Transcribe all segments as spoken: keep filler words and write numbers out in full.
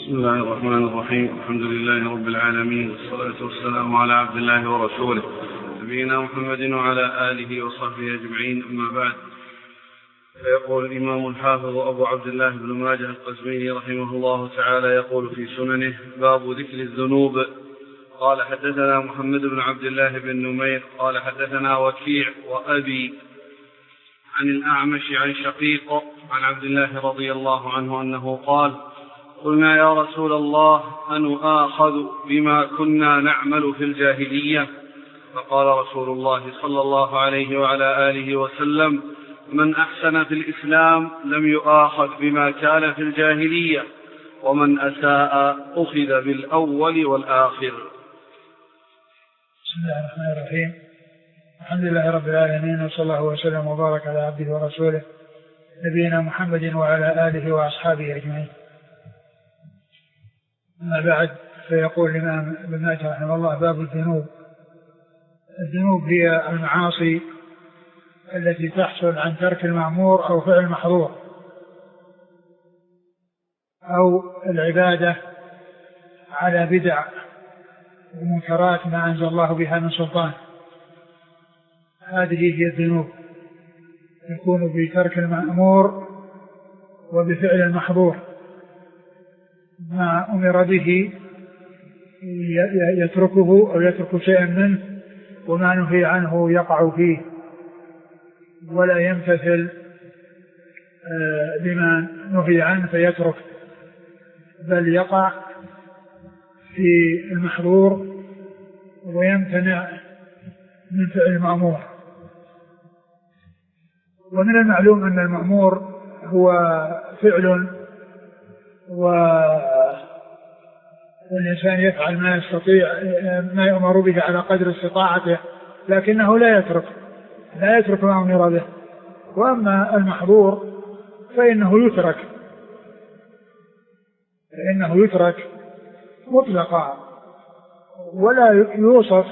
بسم الله الرحمن الرحيم. الحمد لله رب العالمين، والصلاة والسلام على عبد الله ورسوله نبينا محمد وعلى آله وصحبه أجمعين، أما بعد. فيقول الإمام الحافظ أبو عبد الله بن ماجه القزويني رحمه الله تعالى يقول في سننه: باب ذكر الذنوب. قال: حدثنا محمد بن عبد الله بن نمير قال: حدثنا وكيع وأبي عن الأعمش عن شقيق عن عبد الله رضي الله عنه أنه قال: قلنا يا رسول الله أنؤاخذ بما كنا نعمل في الجاهلية؟ فقال رسول الله صلى الله عليه وعلى آله وسلم: من أحسن في الإسلام لم يؤاخذ بما كان في الجاهلية، ومن أساء أخذ بالأول والآخر. بسم الله الرحمن الرحيم. الحمد لله رب العالمين، وصلى الله وسلم وبارك على عبده ورسوله نبينا محمد وعلى آله وأصحابه أجمعين. أما بعد، فيقول الإمام ابن ماجه رحمه الله: باب الذنوب. الذنوب هي المعاصي التي تحصل عن ترك المأمور أو فعل المحظور، أو العبادة على بدع ومنكرات ما أنزل الله بها من سلطان. هذه هي الذنوب، يكون بترك المأمور وبفعل المحظور، ما أمر به يتركه أو يترك شيئا منه، وما نهي عنه يقع فيه ولا يمتثل بما نهي عنه فيترك، بل يقع في المحظور ويمتنع من فعل المأمور. ومن المعلوم أن المأمور هو فعل والإنسان يفعل ما يستطيع ما يؤمر به على قدر استطاعته، لكنه لا يترك لا يترك ما أمر به. وأما المحظور فإنه يترك فإنه يترك مطلقا، ولا يوصف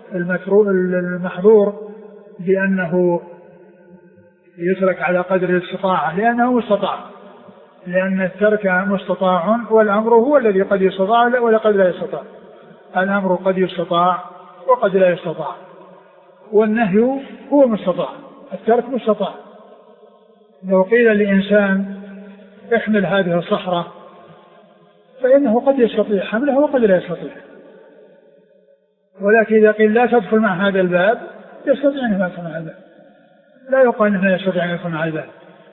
المحظور بأنه يترك على قدر الاستطاعة، لأنه مستطاع، لأن الترك مستطاع، والأمر هو الذي قد يستطاع وقد لا يستطاع. الأمر قد يستطاع وقد لا يستطاع، والنهي هو مستطاع، الترك مستطاع. لو قيل لإنسان احمل هذه الصخرة فإنه قد يستطيع حملها وقد لا يستطيع، ولكن إذا قيل لا تدخل مع هذا الباب يستطيع أن يدخل مع الباب، لا يقال أنه يستطيع أن يدخل مع الباب.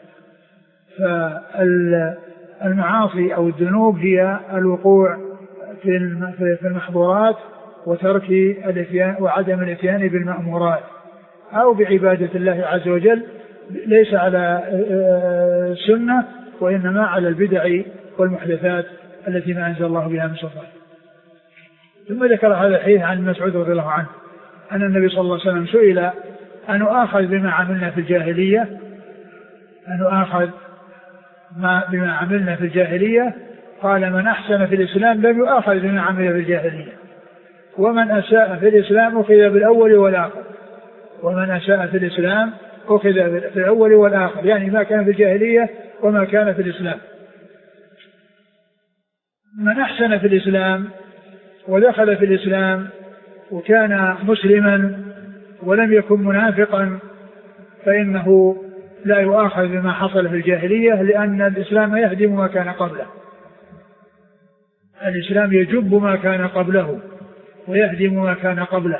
فالمعاصي أو الذنوب هي الوقوع في المحظورات وترك الاتيان وعدم الاتيان بالمأمورات، أو بعبادة الله عز وجل ليس على السنة، وإنما على البدع والمحدثات التي ما أنزل الله بها من سلطان. ثم ذكر هذا الحديث عن مسعود رضي الله عنه أن النبي صلى الله عليه وسلم سئل: أن آخذ بما عملنا في الجاهلية أن آخذ ما بما عملنا في الجاهلية قال: من أحسن في الإسلام لم يؤاخذ بما عمل في الجاهلية، ومن أساء في الإسلام أخذ بالأول والآخر. ومن أساء في الإسلام أخذ بالأول والآخر، يعني ما كان في الجاهلية وما كان في الإسلام. من أحسن في الإسلام ودخل في الإسلام وكان مسلما ولم يكن منافقا فإنه لا يؤاخذ بما حصل في الجاهلية، لأن الإسلام يهدم ما كان قبله. الإسلام يجب ما كان قبله ويهدم ما كان قبله.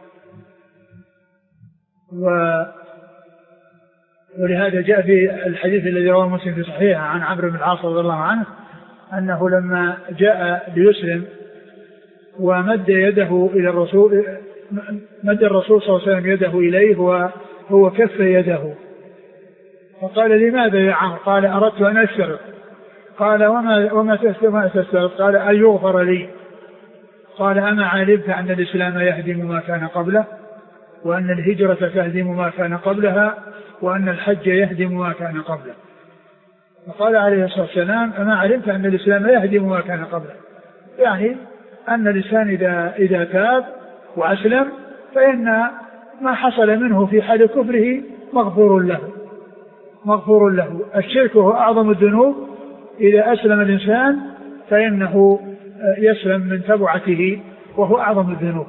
و... ولهذا جاء في الحديث الذي رواه مسلم في صحيحه عن عمرو بن العاص رضي الله عنه أنه لما جاء ليسلم ومد يده إلى الرسول مد الرسول صلى الله عليه وسلم يده إليه وهو كف يده، فقال: لماذا يا عمرو؟ قال: أردت أن أشترط. قال: وما وما تشترط؟ قال: أن يغفر لي. قال: أما علمت أن الإسلام يهدم ما كان قبله، وأن الهجرة تهدم ما كان قبلها، وأن الحج يهدم ما كان قبله؟ فقال عليه الصلاة والسلام: أما علمت أن الإسلام يهدم ما كان قبله، يعني أن الإنسان إذا إذا تاب وأسلم فإن ما حصل منه في حال كفره مغفور له مغفور له. الشرك هو أعظم الذنوب، إذا أسلم الإنسان فإنه يسلم من تبعته، وهو أعظم الذنوب.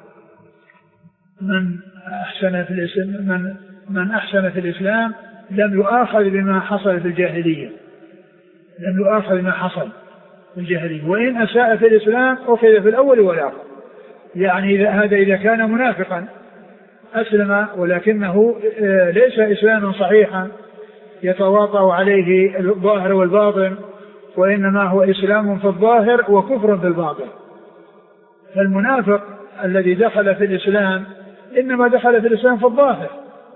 من أحسن في الإسلام من, من أحسن في الإسلام لم يؤاخذ بما حصل في الجاهلية، لم يؤاخذ بما حصل في الجاهلية، وإن أساء في الإسلام أخذ في الأول والآخر. يعني هذا إذا كان منافقا أسلم ولكنه ليس إسلاما صحيحا يتواطأ عليه الظاهر والباطن، وإنما هو إسلام في الظاهر وكفر في الباطن. فالمنافق الذي دخل في الإسلام إنما دخل في الإسلام في الظاهر،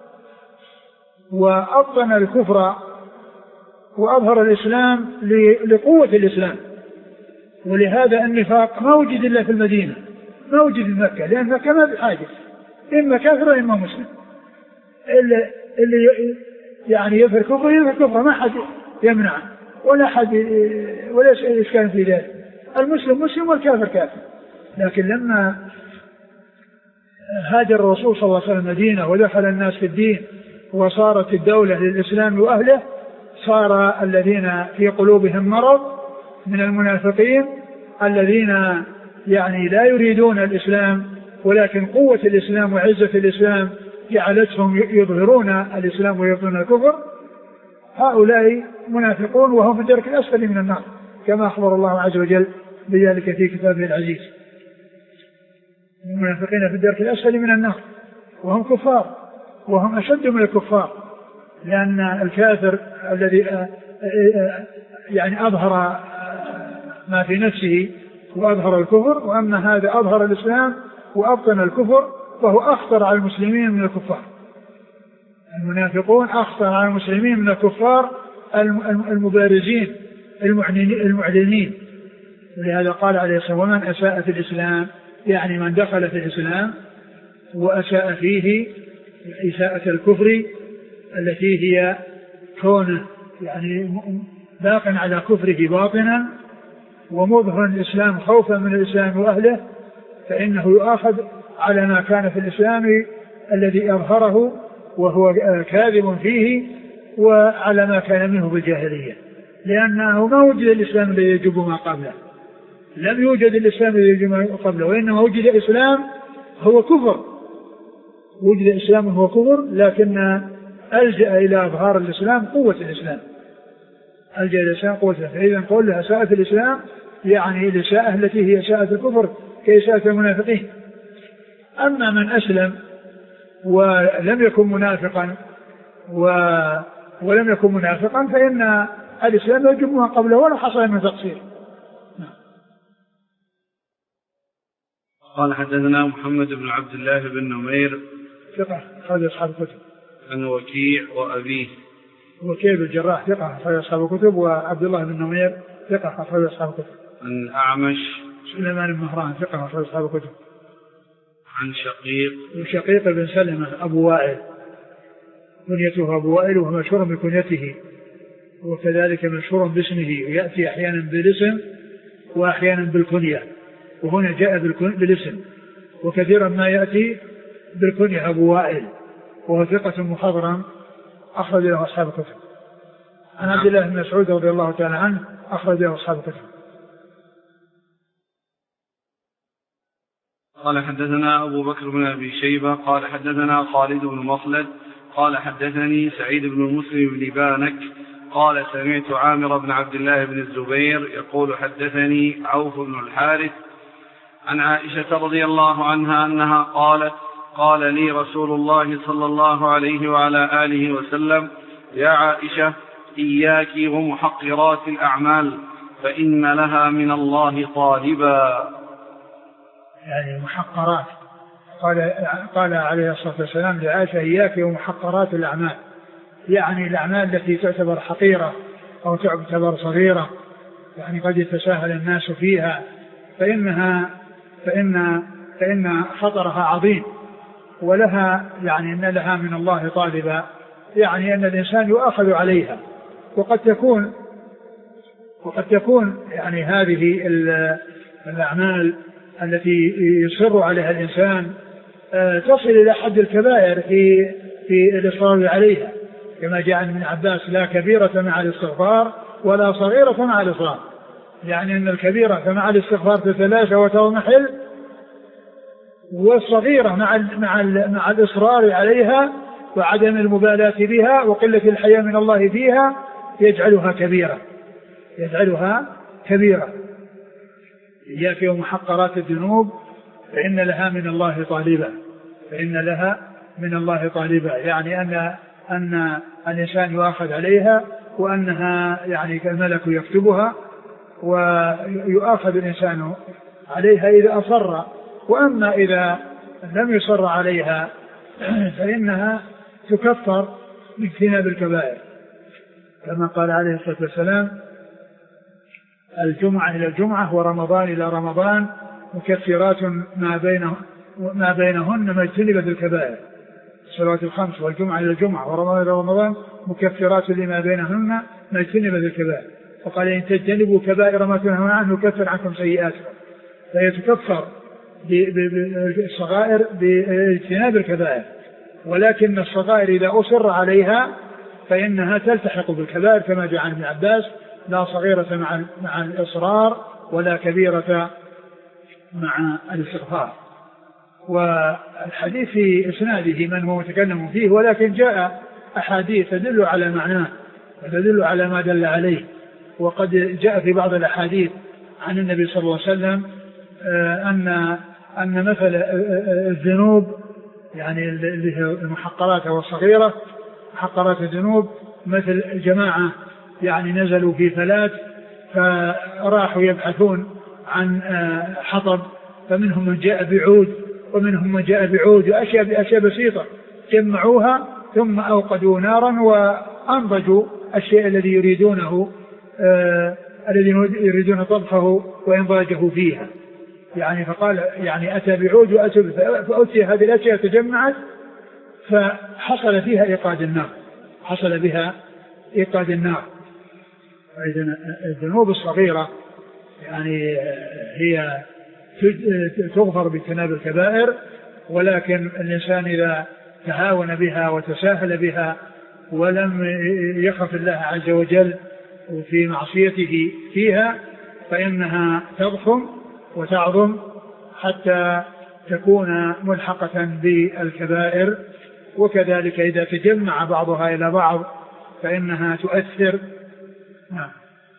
وأبطن الكفر وأظهر الإسلام لقوة الإسلام. ولهذا النفاق ما وجد إلا في المدينة، ما وجد في مكة، لأن مكة ما بحاجة، إما كافر وإما مسلم. اللي, اللي يعني يفر كفر يفر كفر، ما حد يمنع ولا حد ولا إشكال في ذلك. المسلم مسلم والكافر كافر. لكن لما هاجر الرسول صلى الله عليه وسلم المدينة ودخل الناس في الدين وصارت الدولة للإسلام وأهله، صار الذين في قلوبهم مرض من المنافقين الذين يعني لا يريدون الإسلام، ولكن قوة الإسلام وعزة الإسلام جعلتهم يظهرون الإسلام ويبطنون الكفر. هؤلاء منافقون وهم في الدرك الأسفل من النار، كما أخبر الله عز وجل بذلك في كتابه العزيز. المنافقين في الدرك الأسفل من النار وهم كفار، وهم أشد من الكفار، لأن الكافر الذي يعني أظهر ما في نفسه وأظهر الكفر، وأما هذا أظهر الإسلام وأبطن الكفر، فهو أخطر على المسلمين من الكفار. المنافقون أخطر على المسلمين من الكفار المبارزين المعلنين. ولهذا قال عليه الصلاة والسلام: ومن أساء في الإسلام، يعني من دخل في الإسلام وأساء فيه إساءة الكفر التي هي كونه يعني باق على كفره باطنا ومظهر الإسلام خوفا من الإسلام وأهله، فإنه يؤاخذ على ما كان في الإسلام الذي أظهره وهو كاذب فيه، وعلى ما كان منه بالجاهلية، لأنه ما وجد الإسلام الذي يجب ما قبله، لم يوجد الإسلام الذي يجب ما قبله، وإنما وجد إسلام هو كفر، وجد إسلام هو كفر، لكن ألجأ إلى إظهار الإسلام قوة الإسلام، ألجأ إلى الإسلام قوة الإسلام. فإذا نقول لها إساءة الإسلام يعني الإساءة التي هي إساءة الكفر كإساءة المنافقين. أما من أسلم ولم يكن منافقا و... ولم يكن منافقا فإن الإسلام يجب ما قبله ولا حصل من تقصير. قال: حدثنا محمد بن عبد الله بن نمير ثقة أخرج أصحاب الكتب. عن وكيع وأبيه. وكيع بن الجراح ثقة أخرج أصحاب الكتب، وعبد الله بن نمير ثقة أخرج أصحاب الكتب. عن الأعمش سليمان بن مهران ثقة أخرج أصحاب الكتب. عن شقيق شقيق بن سلمة أبو وائل، كنيته أبو وائل، وهو مشهور بكنيته، وكذلك مشهور باسمه، يأتي أحيانا بالاسم وأحيانا بالكنية، وهنا جاء بالاسم، وكثيرا ما يأتي بالكنية أبو وائل، وهو ثقة مخضرم أخرج له أصحاب الكتب. عن عبد الله بن مسعود رضي الله تعالى عنه أخرج له أصحاب الكتب. قال: حدثنا أبو بكر بن أبي شيبة قال حدثنا خالد بن مخلد قال حدثني سعيد بن مسلم بن بانك قال: سمعت عامر بن عبد الله بن الزبير يقول: حدثني عوف بن الحارث عن عائشة رضي الله عنها أنها قالت: قال لي رسول الله صلى الله عليه وعلى آله وسلم: يا عائشة، إياك ومحقرات الأعمال فإن لها من الله طالبا. يعني محقرات، قال, قال عليه الصلاة والسلام لعائشة: إياك ومحقرات الأعمال، يعني الأعمال التي تعتبر حقيرة أو تعتبر صغيرة، يعني قد يتساهل الناس فيها، فإنها فإن فإن خطرها عظيم، ولها يعني أن لها من الله طالبا، يعني أن الإنسان يؤاخذ عليها، وقد تكون وقد تكون يعني هذه الأعمال التي يصر عليها الإنسان تصل إلى حد الكبائر في في الإصرار عليها، كما جاء عن ابن عباس: لا كبيرة مع الاستغفار ولا صغيرة مع الإصرار. يعني أن الكبيرة فمع الاستغفار تتلاشى وتضمحل، والصغيرة مع مع مع الإصرار عليها وعدم المبالاة بها وقلة الحياء من الله فيها يجعلها كبيرة يجعلها كبيرة. إياك ومحقرات الذنوب فإن لها من الله طالبا فإن لها من الله طالبا يعني أن أن الإنسان يؤاخذ عليها وأنها يعني كالملك يكتبها ويؤاخذ الإنسان عليها إذا أصر، وأما إذا لم يصر عليها فإنها تكفر باجتناب الكبائر، كما قال عليه الصلاة والسلام: الجمعة إلى الجمعة ورمضان إلى رمضان مكفرات ما بينه ما بينهن ما اجتنبت الكبائر. الصلوات الخمس والجمعة إلى الجمعة ورمضان إلى رمضان مكفرات لما بينهن ما اجتنبت الكبائر. فقال: إن تجتنبوا كبائر ما تنهون عنه نكفر عنكم سيئاتكم. فهي تكفر بالصغائر باجتناب الكبائر، ولكن الصغائر إذا أصر عليها فإنها تلتحق بالكبائر، كما جاء عن ابن عباس: لا صغيرة مع مع الإصرار ولا كبيرة مع الاستغفار. والحديث في إسناده من هو متكلم فيه، ولكن جاء أحاديث تدل على معناه وتدل على ما دل عليه. وقد جاء في بعض الأحاديث عن النبي صلى الله عليه وسلم أن أن مثل الذنوب يعني المحقرات والصغيرة، محقرات الذنوب مثل جماعة يعني نزلوا في فلات فراحوا يبحثون عن حطب، فمنهم من جاء بعود ومنهم من جاء بعود وأشياء بأشياء بسيطة، جمعوها ثم أوقدوا نارا وأنضجوا الشيء الذي يريدونه آه الذي يريدون طبخه وإنضاجه فيها. يعني فقال يعني أتى بعود وأتى فأتي هذه الأشياء تجمعت فحصل فيها إيقاد النار حصل بها إيقاد النار. إذن الذنوب الصغيرة يعني هي تغفر باجتناب الكبائر، ولكن الإنسان إذا تهاون بها وتساهل بها ولم يخف الله عز وجل في معصيته فيها فإنها تضخم وتعظم حتى تكون ملحقة بالكبائر. وكذلك إذا تجمع بعضها إلى بعض فإنها تؤثر. نعم.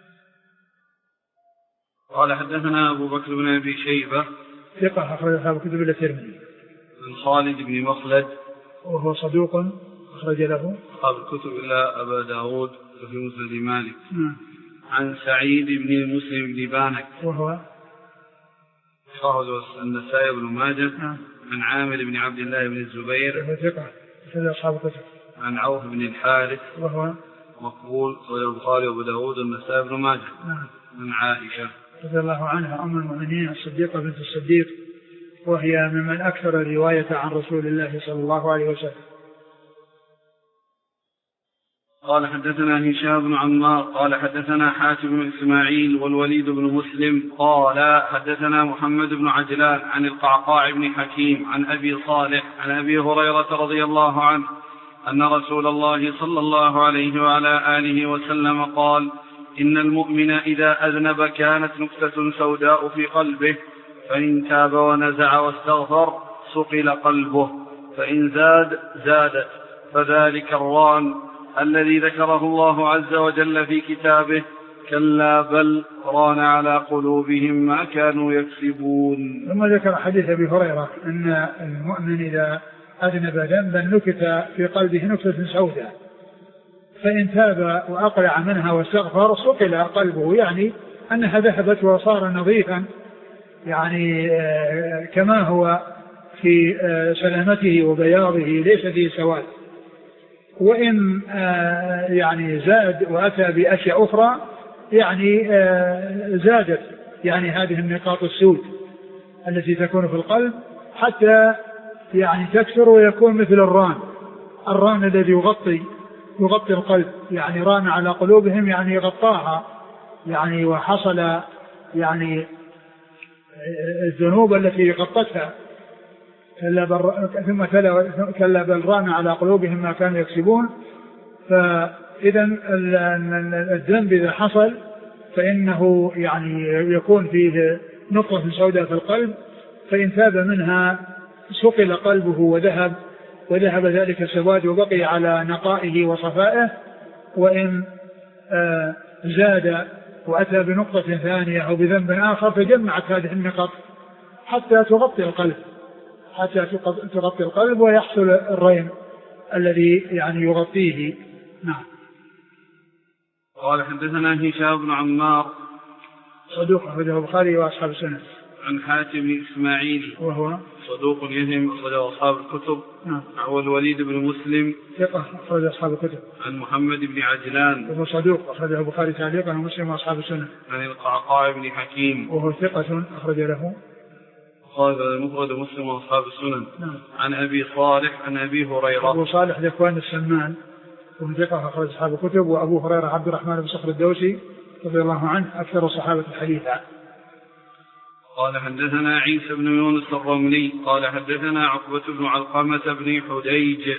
قال: حدثنا أبو بكر بن أبي شيبة ثقة أخرج أصحاب الكتب إلا الترمذي. عن خالد بن مخلد وهو صدوق أخرج له أصحاب الكتب إلا أبا داود وفي مسند مالك. نعم. عن سعيد بن المسلم بن بانك وهو أخرج النسائي بن ماجه. نعم. عن عامر بن عبد الله بن الزبير وهو ثقة أخرج أصحاب الكتب. عن عوف بن الحارث وهو مقبول أخرج البخاري وأبو داود والنسائي بن ماجه. نعم. عن عائشة رضي الله عنها أم المؤمنين الصديقة بنت الصديق، وهي ممن أكثر الرواية عن رسول الله صلى الله عليه وسلم. قال: حدثنا هشام بن عمار قال حدثنا حاتم بن إسماعيل والوليد بن مسلم قال حدثنا محمد بن عجلان عن القعقاع بن حكيم عن أبي صالح عن أبي هريرة رضي الله عنه أن رسول الله صلى الله عليه وعلى آله وسلم قال: إن المؤمن إذا أذنب كانت نكتة سوداء في قلبه، فإن تاب ونزع واستغفر صقل قلبه، فإن زاد زادت، فذلك الران الذي ذكره الله عز وجل في كتابه: كلا بل ران على قلوبهم ما كانوا يكسبون. ثم ذكر حديث أبي هريرة أن المؤمن إذا أذنب ذنبا نكت في قلبه نكتة سوداء، فإن تاب وأقلع منها واستغفر صقل قلبه، يعني أنها ذهبت وصار نظيفا، يعني كما هو في سلامته وبياضه ليس فيه سواد. وإن يعني زاد وأتى بأشياء أخرى يعني زادت يعني هذه النقاط السود التي تكون في القلب حتى يعني تكثر ويكون مثل الران الران الذي يغطي يغطي القلب، يعني ران على قلوبهم يعني غطاها، يعني وحصل يعني الذنوب التي غطتها. ثم كلا بل ران على قلوبهم ما كانوا يكسبون. فإذا الذنب إذا حصل فإنه يعني يكون فيه نقطة سوداء في القلب، فإن تاب منها سقل قلبه وذهب وذهب ذلك السواد وبقي على نقائه وصفائه. وإن آه زاد وأتى بنقطة ثانية أو بذنب آخر فجمعت هذه النقط حتى تغطي القلب حتى تغطي القلب ويحصل الرين الذي يعني يغطيه. نعم. قال حدثنا هشام بن عمار صدوق أخرجه البخاري وأصحاب السنن. عن حاتم بن إسماعيل وهو صدوق يهم أخرجه أصحاب الكتب. نعم. عن الوليد بن مسلم ثقة أخرج أصحاب الكتب. عن محمد بن عجلان وهو صدوق أخرجه البخاري تعليقا ومسلم وأصحاب السنن. عن القعقاع بن حكيم وهو ثقة أخرج له قال المفرد مسلم وأصحاب السنن. نعم. عن أبي صالح عن أبي هريرة. أبو صالح ذكوان السمان وهو ثقة أخرج أصحاب الكتب. وأبو هريرة عبد الرحمن بن صخر الدوسي رضي الله عنه أكثر الصحابة حديثا. قال حدثنا عيسى بن يونس الرملي قال حدثنا عقبة بن علقمة بن حديج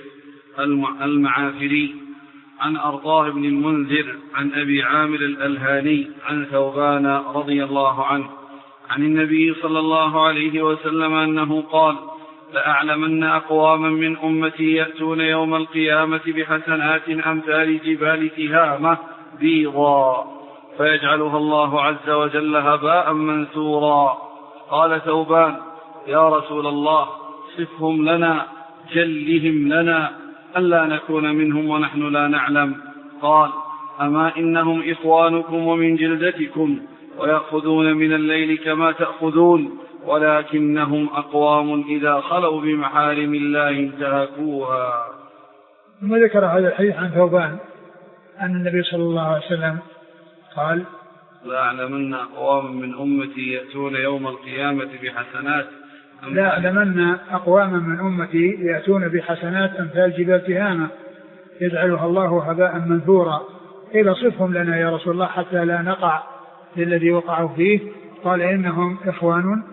المعافري عن أرطاه بن المنذر عن أبي عامر الألهاني عن ثوبان رضي الله عنه عن النبي صلى الله عليه وسلم أنه قال: لأعلمن أقواما من أمتي يأتون يوم القيامة بحسنات أمثال جبال تهامة بيضا فيجعلها الله عز وجل هباء منثورا. قال ثوبان: يا رسول الله صفهم لنا جلهم لنا ألا نكون منهم ونحن لا نعلم. قال: أما إنهم إخوانكم ومن جلدتكم ويأخذون من الليل كما تأخذون ولكنهم أقوام إذا خلوا بمحارم الله انتهكوها. ثم ذكر هذا الحديث عن ثوبان أن النبي صلى الله عليه وسلم قال: لأعلمن أقوام من أمتي يأتون يوم القيامة بحسنات لأعلمن أقواما من أمتي يأتون بحسنات أمثال جبال تهامة يجعلها الله هباء منثورا. قيل صفهم لنا يا رسول الله حتى لا نقع في الذي وقعوا فيه. قال: إنهم إخوان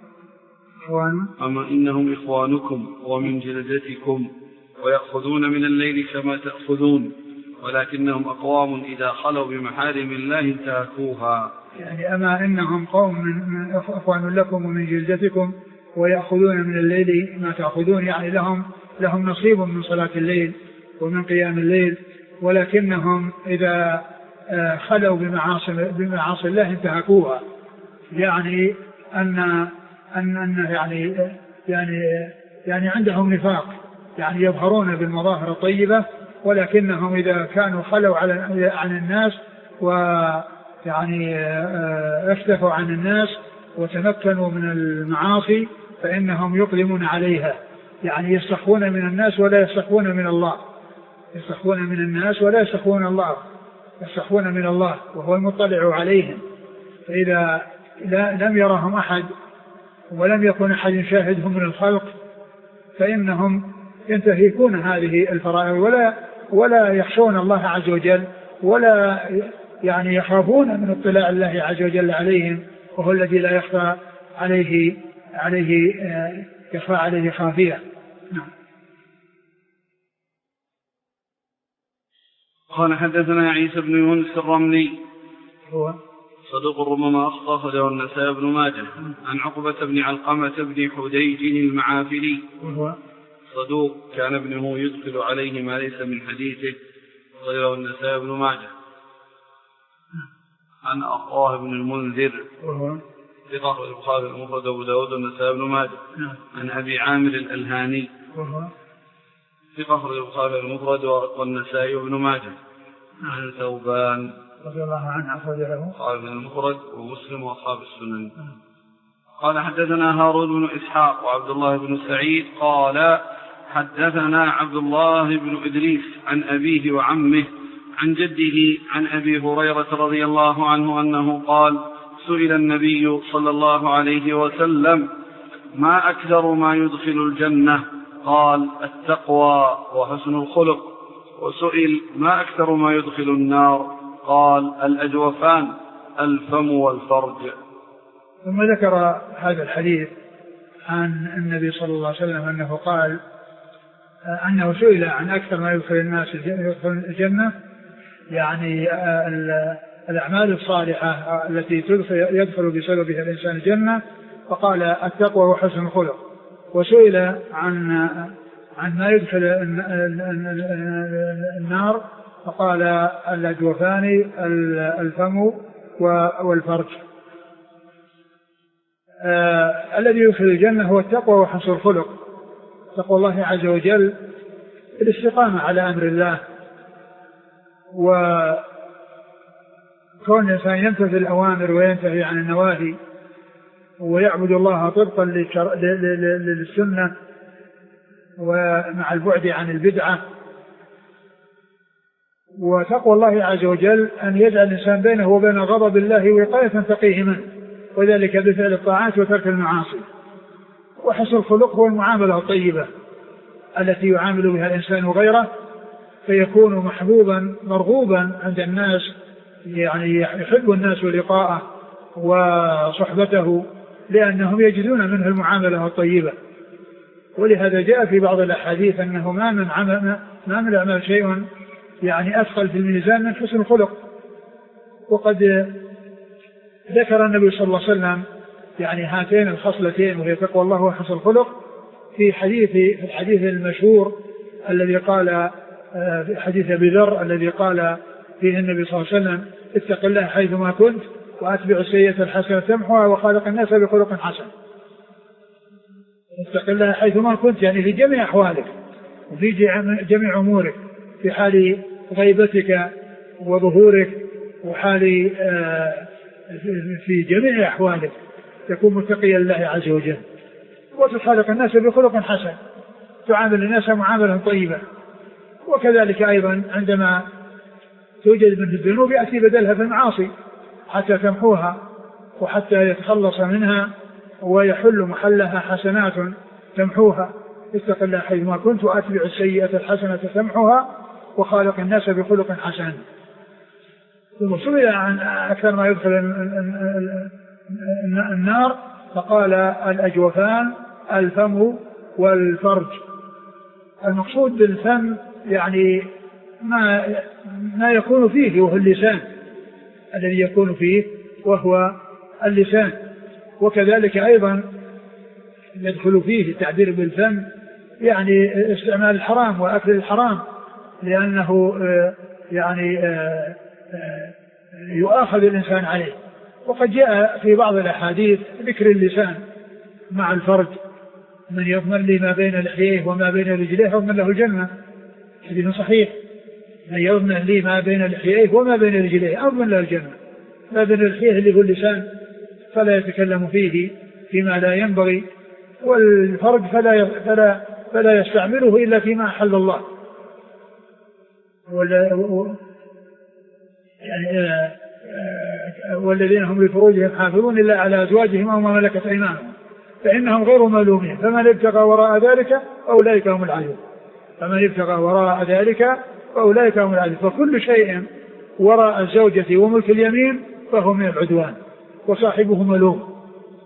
إخوان أما إنهم إخوانكم ومن جلدتكم ويأخذون من الليل كما تأخذون ولكنهم أقوام إذا خلوا بمحارم الله انتهكوها. يعني أما إنهم قوم من إخوان لكم ومن جلدتكم ويأخذون من الليل ما تأخذون، يعني لهم لهم نصيب من صلاة الليل ومن قيام الليل، ولكنهم إذا خلوا بمعاصي بمعاصي الله انتهكوها. يعني أن أن أن يعني يعني يعني عندهم نفاق، يعني يظهرون بالمظاهر الطيبة ولكنهم إذا كانوا خلوا على عن الناس ويعني اختفوا عن الناس وتمكنوا من المعاصي فإنهم يقدمون عليها، يعني يستخفون من الناس ولا يستخفون من الله، يستخفون من الناس ولا يستخفون الله، يستخفون من الله وهو المطلع عليهم. فإذا لم يرهم أحد ولم يكن أحد شاهدهم من الخلق فإنهم ينتهكون هذه الفرائض ولا ولا يخشون الله عز وجل ولا يعني يخافون من اطلاع الله عز وجل عليهم، وهو الذي لا يخفى عليه عليه يخفى عليه خافية. نعم. قال حدثنا عيسى بن يونس الرملي هو صدوق ربما أخطأ أخرجه النسائي بن ماجه عن عقبة بن علقمة بن حديج المعافري وهو صدوق كان ابنه يدخل عليه ما ليس من حديثه أخرجه النسائي بن ماجه عن أرطاه بن المنذر وهو ثقة البخاري المفرد وأبو داود والنسائي بن ماجه عن أبي عامر الألهاني وهو ثقة البخاري المفرد والنسائي بن ماجه عن ثوبان رضي الله عنه أخرج له قال من المفرد ومسلم وأصحاب السنن. قال حدثنا هارون بن إسحاق وعبد الله بن سعيد قال حدثنا عبد الله بن إدريس عن أبيه وعمه عن جده عن أبي هريرة رضي الله عنه أنه قال: سئل النبي صلى الله عليه وسلم: ما أكثر ما يدخل الجنة؟ قال: التقوى وحسن الخلق. وسئل: ما أكثر ما يدخل النار؟ قال: الأجوفان الفم والفرج. ثم ذكر هذا الحديث عن النبي صلى الله عليه وسلم أنه قال أنه سئل عن أكثر ما يدخل الناس يدخل الجنة، يعني الأعمال الصالحة التي تدخل يدخل بسببها الإنسان الجنة، فقال التقوى وحسن الخلق. وسئل عن عن ما يدخل النار فقال الأجوفان الفم والفرج. آه الذي يدخل الجنة هو التقوى وحسن الخلق، تقوى الله عز وجل، الاستقامة على أمر الله، وكون الإنسان يمتثل الأوامر وينتهي عن النواهي ويعبد الله طبقا للسنة ومع البعد عن البدعة. وتقوى الله عز وجل أن يجعل الإنسان بينه وبين غضب الله وقاية تقيه منه، وذلك بفعل الطاعات وترك المعاصي. وحسن الخلق هو المعاملة الطيبة التي يعامل بها الإنسان غيره فيكون محبوبا مرغوبا عند الناس، يعني يحب الناس لقاءه وصحبته لأنهم يجدون منه المعاملة الطيبة. ولهذا جاء في بعض الأحاديث أنه ما من عمل ما من عمل شيء يعني أثقل في الميزان من حسن الخلق. وقد ذكر النبي صلى الله عليه وسلم يعني هاتين الخصلتين وهي تقوى الله وحسن الخلق في حديث في الحديث المشهور الذي قال في حديث أبي ذر الذي قال فيه النبي صلى الله عليه وسلم اتق الله حيثما كنت وأتبع السيئة الحسنة تمحها وخالق الناس بخلق حسن. اتق الله حيثما كنت يعني في جميع أحوالك وفي جميع أمورك، في حال غيبتك وظهورك وحال في جميع أحوالك تكون متقيا لله عز وجل، وتخالق الناس بخلق حسن، تعامل الناس معاملة طيبة. وكذلك أيضا عندما توجد من الذنوب يأتي بدلها في المعاصي حتى تمحوها وحتى يتخلص منها ويحل محلها حسنات تمحوها. اتق الله حيثما كنت وأتبع السيئة الحسنة تمحوها وخالق الناس بخلق حسن. ثم سئل عن أكثر ما يدخل النار فقال الأجوفان الفم والفرج. المقصود بالفم يعني ما ما يكون فيه وهو اللسان، الذي يكون فيه وهو اللسان. وكذلك أيضا يدخل فيه التعبير بالفم يعني استعمال الحرام وأكل الحرام، لأنه يعني يؤاخذ الإنسان عليه. وقد جاء في بعض الأحاديث ذكر اللسان مع الفرج، من يضمن لي ما بين لحييه وما بين رجليه أضمن له الجنة، حديث صحيح، من يضمن لي ما بين لحييه وما بين رجليه أضمن له الجنة. ما بين لحييه اللي هو اللسان فلا يتكلم فيه فيما لا ينبغي، والفرج فلا فلا فلا يستعمله إلا فيما أحل الله. يعني والذين هم لفروجهم حافظون إلا على أزواجهم أو ما ملكت أيمانهم فإنهم غير ملومين فمن ابتغى وراء ذلك فأولئك هم العادون فمن ابتغى وراء ذلك فأولئك هم العادون. فكل شيء وراء الزوجة وملك اليمين فهو من العدوان وصاحبه ملوم.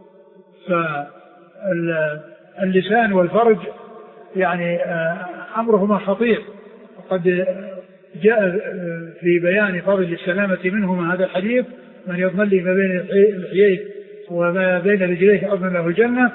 فاللسان والفرج يعني أمرهما خطير، وقد جاء في بيان فضل السلامة منهما هذا الحديث من يضمن لي ما بين لحييه وما بين رجليه أضمن له الجنة.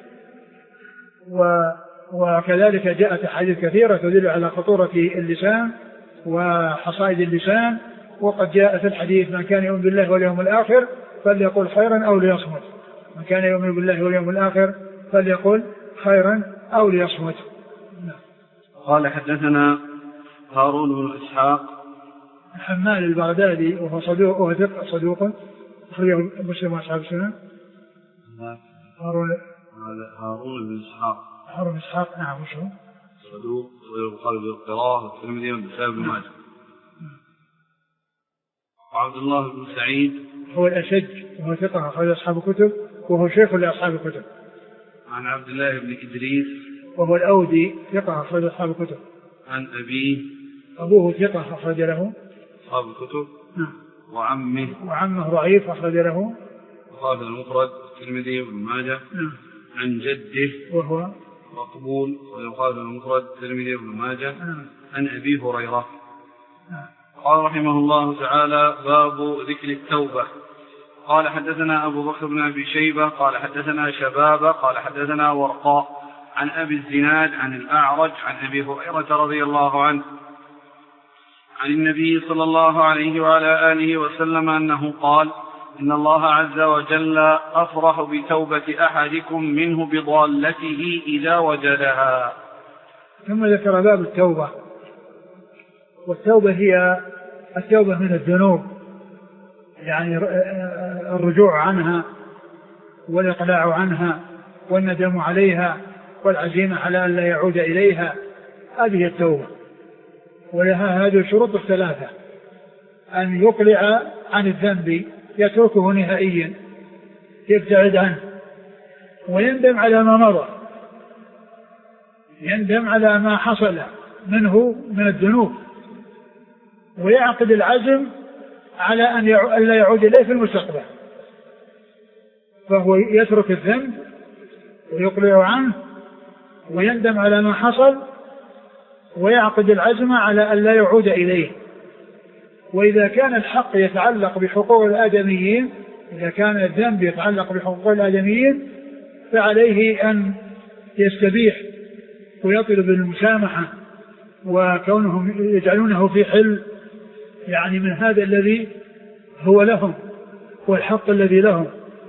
وكذلك جاءت أحاديث كثيرة تدل على خطورة اللسان وحصائد اللسان. وقد جاء في الحديث من كان يؤمن بالله واليوم الآخر فليقل خيرا أو ليصمت، من كان يؤمن بالله واليوم الآخر فليقل خيرا أو ليصمت. قال حدثنا هارون بن إسحاق حمال البغدادي وهو صدوق وهو صدوق أخرجه مسلم وأصحاب السنن. هارون هارون بن إسحاق هارون بن إسحاق نعم وشو صدوق ويقال بالقراءة والترمذي والنسائي بن ماجه. عبد الله بن سعيد هو الأشج وهو ثقة أخرج أصحاب الكتب وهو شيخ لأصحاب الكتب. عن عبد الله بن إدريس وهو الأودي ثقة أخرج أصحاب الكتب. عن أبيه أبوه ثقة أخرج له أصحاب الكتب. نعم. وعمه وعمه ضعيف أخرج له البخاري المفرد الترمذي وابن ماجه. نعم. عن جده وهو مقبول البخاري المفرد الترمذي وابن ماجه. نعم. عن أبي هريرة نعم. قال رحمه الله تعالى: باب ذكر التوبة. قال: حدثنا أبو بكر بن أبي شيبة قال حدثنا شبابة قال حدثنا ورقاء عن أبي الزناد عن الأعرج عن أبي هريرة رضي الله عنه عن النبي صلى الله عليه وعلى آله وسلم أنه قال: إن الله عز وجل أفرح بتوبة أحدكم منه بضالته إذا وجدها. ثم ذكر باب التوبة. والتوبة هي التوبة من الذنوب، يعني الرجوع عنها والإقلاع عنها والندم عليها والعزيمة على أن لا يعود إليها، هذه التوبة. ولها هذه الشروط الثلاثة: أن يقلع عن الذنب يتركه نهائيا يبتعد عنه، ويندم على ما مضى، يندم على ما حصل منه من الذنوب، ويعقد العزم على أن لا يعود إليه في المستقبل. فهو يترك الذنب ويقلع عنه ويندم على ما حصل ويعقد العزم على أن لا يعود إليه. وإذا كان الحق يتعلق بحقوق الآدميين، إذا كان الذنب يتعلق بحقوق الآدميين، فعليه أن يستبيح ويطلب المسامحة، وكونهم يجعلونه في حل يعني من هذا الذي هو لهم والحق الذي لهم.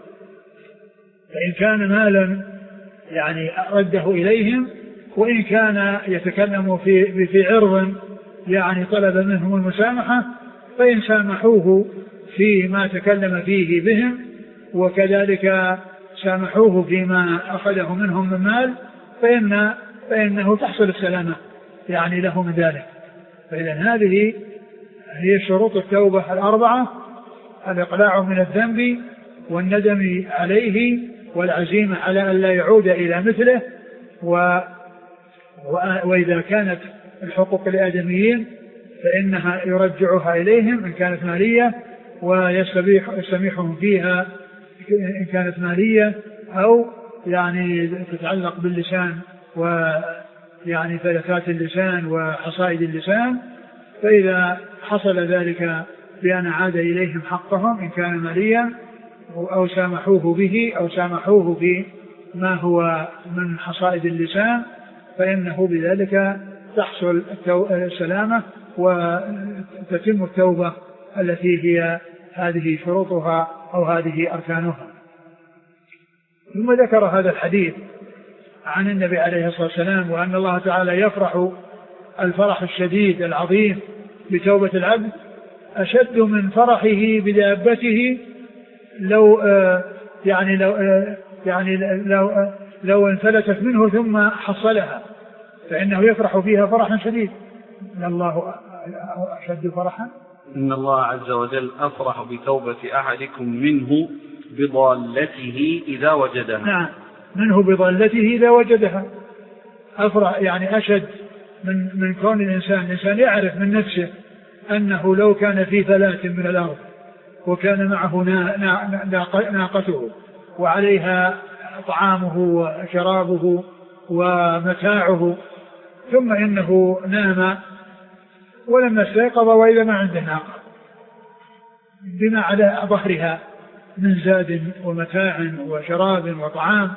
فإن كان مالا يعني رده إليهم، وإن كان يتكلم في في عرض يعني طلب منهم المسامحة، فإن سامحوه فيما تكلم فيه بهم، وكذلك سامحوه فيما أخذه منهم من مال، فإن فإنه تحصل السلامة يعني له من ذلك. فإذا هذه هي شروط التوبة الأربعة: الإقلاع من الذنب والندم عليه والعزيمة على أن لا يعود إلى مثله. و وإذا كانت الحقوق الآدميين فإنها يرجعها إليهم إن كانت مالية، ويسميحهم فيها إن كانت مالية، أو يعني تتعلق باللسان ويعني فلتات اللسان وحصائد اللسان. فإذا حصل ذلك بأن عاد إليهم حقهم إن كان ماليا، أو سامحوه به أو سامحوه في ما هو من حصائد اللسان، فإنه بذلك تحصل السلامة وتتم التوبة التي هي هذه شروطها أو هذه أركانها. ثم ذكر هذا الحديث عن النبي عليه الصلاة والسلام، وأن الله تعالى يفرح الفرح الشديد العظيم بتوبة العبد أشد من فرحه بدابته لو آه يعني لو آه يعني لو آه لو انفلتت منه ثم حصلها، فإنه يفرح فيها فرحا شديد. إن الله أشد فرحا إن الله عز وجل أفرح بتوبة أحدكم منه بضالته إذا وجدها. نعم، منه بضالته إذا وجدها. أفرح يعني أشد من من كون الإنسان الإنسان يعرف من نفسه أنه لو كان في فلاة من الأرض وكان معه ناقته وعليها طعامه وشرابه ومتاعه، ثم إنه نام ولما استيقظ وإذا ما عنده ناقة بما على ظهرها من زاد ومتاع وشراب وطعام،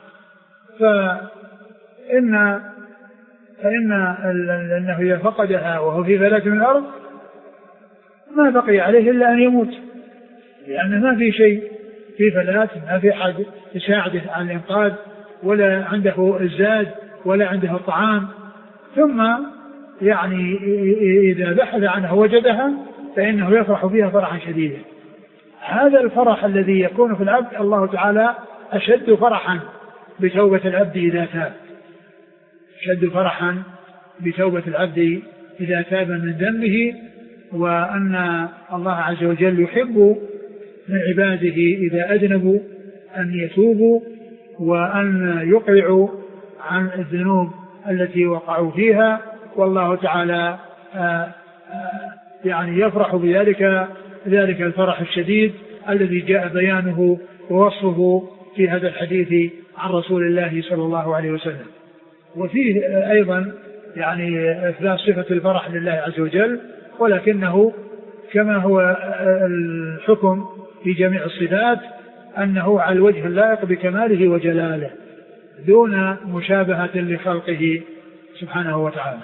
فإن فإن أنه إذا فقدها وهو في فلاة من الأرض ما بقي عليه إلا أن يموت، لأن ما في شيء في فلاة، ما في أحد يساعده على الإنقاذ، ولا عنده الزاد ولا عنده الطعام. ثم يعني إذا بحث عنها وجدها فإنه يفرح فيها فرحا شديدا. هذا الفرح الذي يكون في العبد الله تعالى أشد فرحا بتوبة العبد إذا تاب، أشد فرحا بتوبة العبد إذا تاب من ذنبه، وأن الله عز وجل يحب من عباده إذا أذنبوا أن يتوبوا وأن يقلعوا عن الذنوب التي وقعوا فيها، والله تعالى آآ آآ يعني يفرح بذلك ذلك الفرح الشديد الذي جاء بيانه ووصفه في هذا الحديث عن رسول الله صلى الله عليه وسلم. وفيه أيضا يعني إثبات صفة الفرح لله عز وجل، ولكنه كما هو الحكم في جميع الصفات أنه على الوجه اللائق بكماله وجلاله دون مشابهة لخلقه سبحانه وتعالى.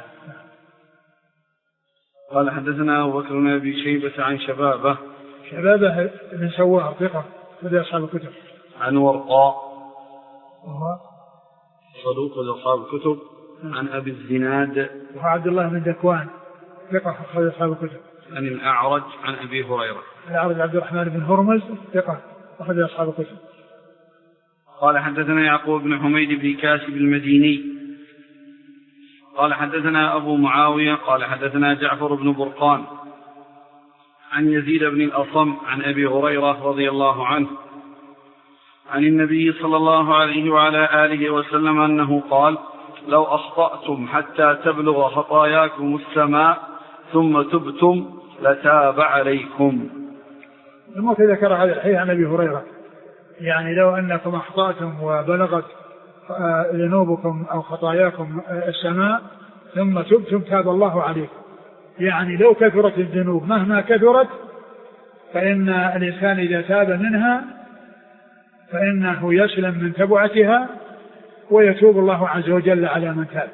قال حدثنا أبو بكر بن أبي شيبة عن شبابه شبابه بن سوار ثقة من أصحاب الكتب. عن ورقاء وهو صدوق لأصحاب الكتب. عن أبي الزناد وهو عبد الله بن ذكوان ثقة من أصحاب الكتب. عن الأعرج عن أبي هريرة. الأعرج عبد الرحمن بن هرمز ثقة أخرج أصحاب الكتب. قال حدثنا يعقوب بن حميد بن كاسب المديني قال حدثنا أبو معاوية قال حدثنا جعفر بن برقان عن يزيد بن الأصم عن أبي هريرة رضي الله عنه عن النبي صلى الله عليه وعلى آله وسلم أنه قال: لو أخطأتم حتى تبلغ خطاياكم السماء ثم تبتم لتاب عليكم. ثم ذكر هذا الحديث عن أبي هريرة، يعني لو أنكم أخطأتم وبلغت ذنوبكم أو خطاياكم السماء ثم تبتم تاب الله عليكم. يعني لو كثرت الذنوب مهما كثرت فإن الإنسان إذا تاب منها فإنه يسلم من تبعتها ويتوب الله عز وجل على من تاب.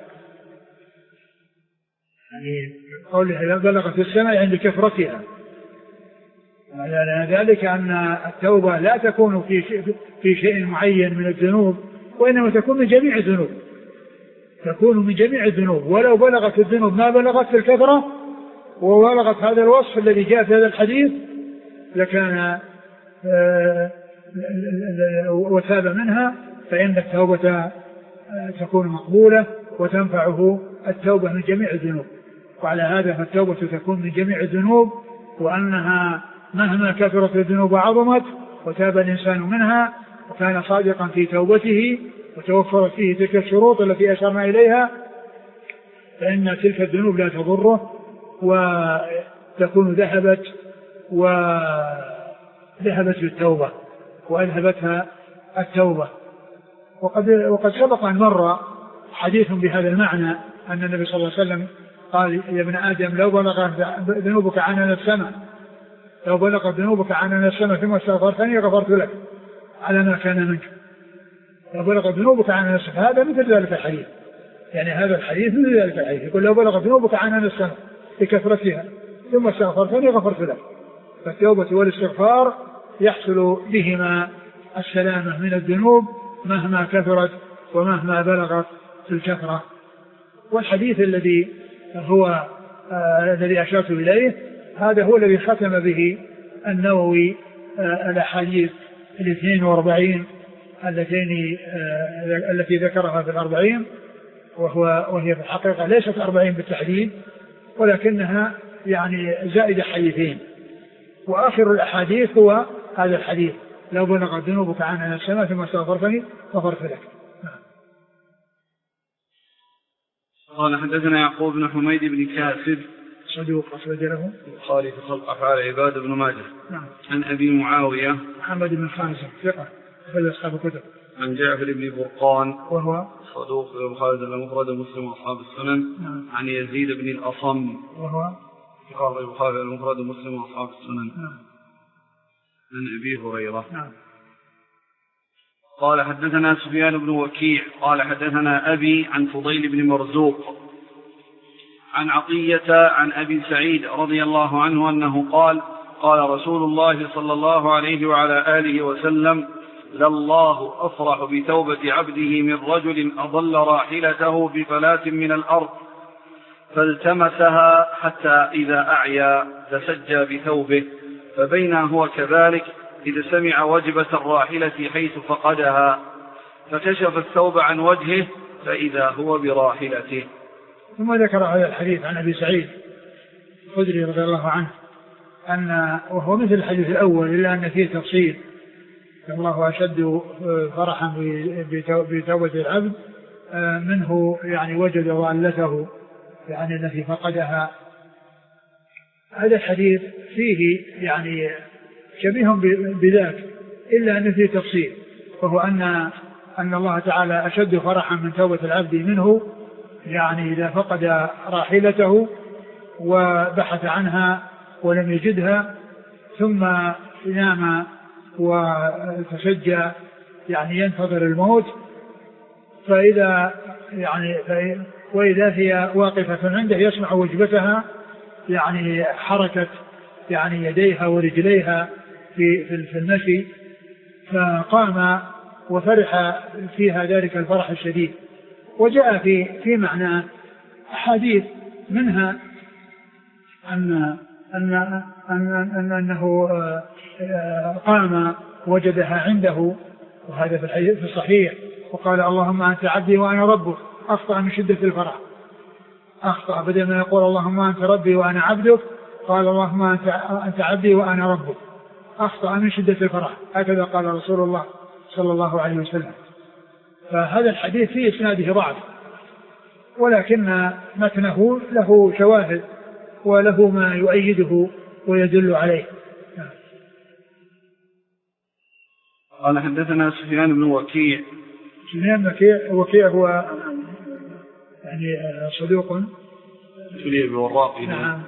يعني قوله إذا بلغت السماء يعني كثرتها، يعني ذلك أن التوبة لا تكون في شيء, في شيء معين من الذنوب، وإنما تكون من جميع الذنوب، تكون من جميع الذنوب. ولو بلغت الذنوب ما بلغت في الكثرة وبلغت هذا الوصف الذي جاء في هذا الحديث لكان وتاب منها، فإن التوبة تكون مقبولة وتنفعه التوبة من جميع الذنوب. وعلى هذا فالتوبة تكون من جميع الذنوب، وأنها مهما كثرت الذنوب وعظمت وتاب الإنسان منها وكان صادقا في توبته وتوفرت فيه تلك الشروط التي أشرنا إليها فإن تلك الذنوب لا تضره وتكون ذهبت وذهبت بالتوبة وأذهبتها التوبة. وقد, وقد سبق أن مر حديث بهذا المعنى أن النبي صلى الله عليه وسلم قال: يا ابن آدم لو بلغت ذنوبك عنان السماء لو بلغت ذنوبك عنان السماء ثم استغفرتني غفرت لك على ما كان منك. لو بلغت ذنوبك عنان السماء، هذا مثل ذلك الحديث، يعني هذا الحديث مثل ذلك الحديث يقول: لو بلغت ذنوبك عنان السماء بكثرتها ثم استغفرتني غفرت لك. فالتوبة والاستغفار يحصل بهما السلامة من الذنوب مهما كثرت ومهما بلغت في الكثرة. والحديث الذي هو آه الذي أشرت إليه هذا هو الذي ختم به النووي آه الأحاديث الاثنين واربعين التين آه التي ذكرها في الأربعين، وهو وهي في الحقيقة ليست أربعين بالتحديد ولكنها يعني زائدة حديثين، وآخر الأحاديث هو هذا الحديث: لو بلغت ذنوبك عنان السماء ثم استغفرتني غفرت لك. قال حدثنا يعقوب بن حميد بن كاسب صدوق أخرج له البخاري في خلق أفعال عباد بن ماجه. نعم. عن أبي معاوية محمد بن خازم ثقة أخرج أصحاب الكتب. عن جعفر بن برقان وهو صدوق البخاري المفرد مسلم وأصحاب السنن. نعم. عن يزيد بن الأصم وهو صدوق البخاري المفرد مسلم وأصحاب السنن. نعم. عن أبي هريرة. نعم. قال حدثنا سفيان بن وكيع قال حدثنا أبي عن فضيل بن مرزوق عن عطية عن أبي سعيد رضي الله عنه أنه قال: قال رسول الله صلى الله عليه وعلى آله وسلم: لله أفرح بتوبة عبده من رجل أضل راحلته بفلاة من الأرض فالتمسها حتى إذا أعيا تسجى بثوبه، فبينا هو كذلك إذا سمع وجبة الراحلة حيث فقدها فكشف الثوب عن وجهه فإذا هو براحلته. ثم ذكر هذا الحديث عن أبي سعيد الخدري رضي الله عنه أن وهو مثل الحديث الأول إلا أن فيه تفصيل: الله أشد فرحا بتوبة العبد منه يعني وجد ضالته يعني التي فقدها. هذا الحديث فيه يعني شبيه بذاك إلا أن فيه تفصيل، وهو أن أن الله تعالى أشد فرحا من توبة العبد منه يعني إذا فقد راحلته وبحث عنها ولم يجدها، ثم نام وتسجى يعني ينتظر الموت، فإذا يعني وإذا هي واقفة عنده يسمع وجبتها يعني حركة يعني يديها ورجليها في في المشي، فقام وفرح فيها ذلك الفرح الشديد. وجاء في في معنى أحاديث منها أن أن أن أن أنه قام وجدها عنده، وهذا في الحديث في الصحيح، وقال اللهم أنت عبدي وأنا ربك، أخطأ من شدة الفرح، أخطأ بدل ما يقول اللهم أنت ربي وأنا عبدك قال اللهم أنت أنت عبدي وأنا ربك، أخطأ من شدة الفرح، هكذا قال رسول الله صلى الله عليه وسلم. فهذا الحديث فيه إسناده ضعف، ولكن متنه له شواهد وله ما يؤيده ويدل عليه. قال حدثنا سفيان بن وكيع. سفيان وكيع وكيع هو يعني صدوق تلي بالوراق. نعم،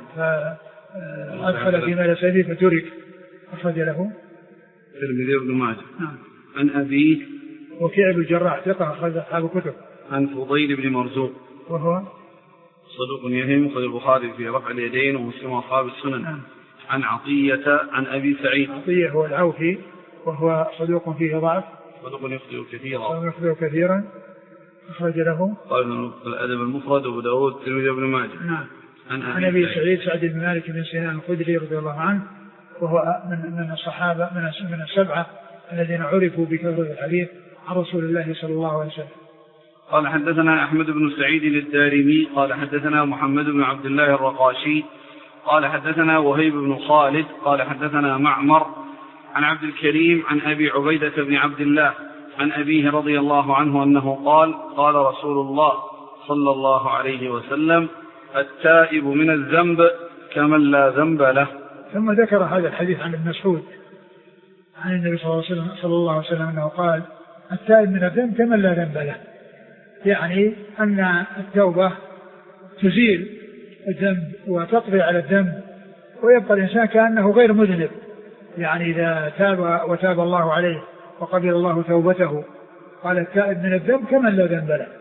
فأدخل فيما ليس فيه فترك، أخرج له الترمذي وابن ماجه. نعم. عن أبيه وكيع بن الجراح ثقة أخرج أصحاب الكتب. عن فضيل بن مرزوق وهو صدوق يهم، أخرج البخاري في رفع اليدين ومسلم أصحاب السنن. نعم. عن عطية عن أبي سعيد. عطية هو العوفي وهو صدوق فيه ضعف، صدوق يخطئ كثيرا يخطئ كثيرا، أخرج له قال الأدب المفرد وأبو داود الترمذي وابن ماجه. نعم. عن أبي سعيد سعد بن مالك بن سنان الخدري رضي الله عنه، وهو من من الصحابة من من السبعة الذين عرفوا بكثرة الحديث عن رسول الله صلى الله عليه وسلم. قال حدثنا أحمد بن سعيد الدارمي قال حدثنا محمد بن عبد الله الرقاشي قال حدثنا وهيب بن خالد قال حدثنا معمر عن عبد الكريم عن أبي عبيدة بن عبد الله عن أبيه رضي الله عنه أنه قال قال رسول الله صلى الله عليه وسلم التائب من الذنب كمن لا ذنب له. ثم ذكر هذا الحديث عن ابن مسعود عن النبي صلى الله عليه وسلم, صلى الله عليه وسلم أنه قال التائب من الذنب كمن لا ذنب له، يعني أن التوبة تزيل الذنب وتقضي على الذنب ويبقى الإنسان كأنه غير مذنب، يعني إذا تاب وتاب الله عليه وقبل الله توبته قال التائب من الذنب كمن لا ذنب له.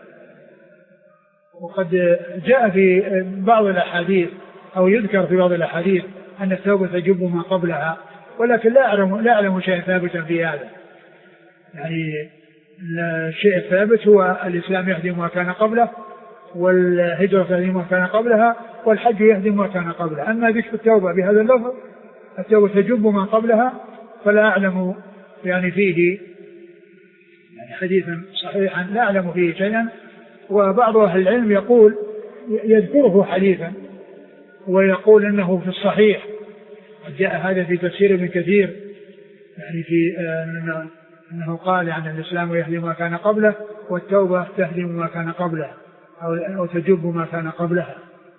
وقد جاء في بعض الأحاديث أو يذكر في بعض الأحاديث أن التوبة تجب ما قبلها، ولكن لا أعلم لا أعلم شيئا ثابتا في هذا. يعني الشيء الثابت هو الإسلام يهدم ما كان قبله، والهجرة تهدم ما كان قبلها، والحج يهدم ما كان قبله. أما ذكر التوبة بهذا اللفظ التوبة تجب ما قبلها فلا أعلم يعني فيه يعني حديثا صحيحا لا أعلم فيه شيئا. وبعض أهل العلم يقول يذكره حديثا ويقول أنه في الصحيح، جاء هذا في تفسير ابن كثير يعني في آه أنه قال عن يعني الإسلام يهدم ما كان قبله والتوبة تهدم ما كان قبله أو تجب ما كان قبلها،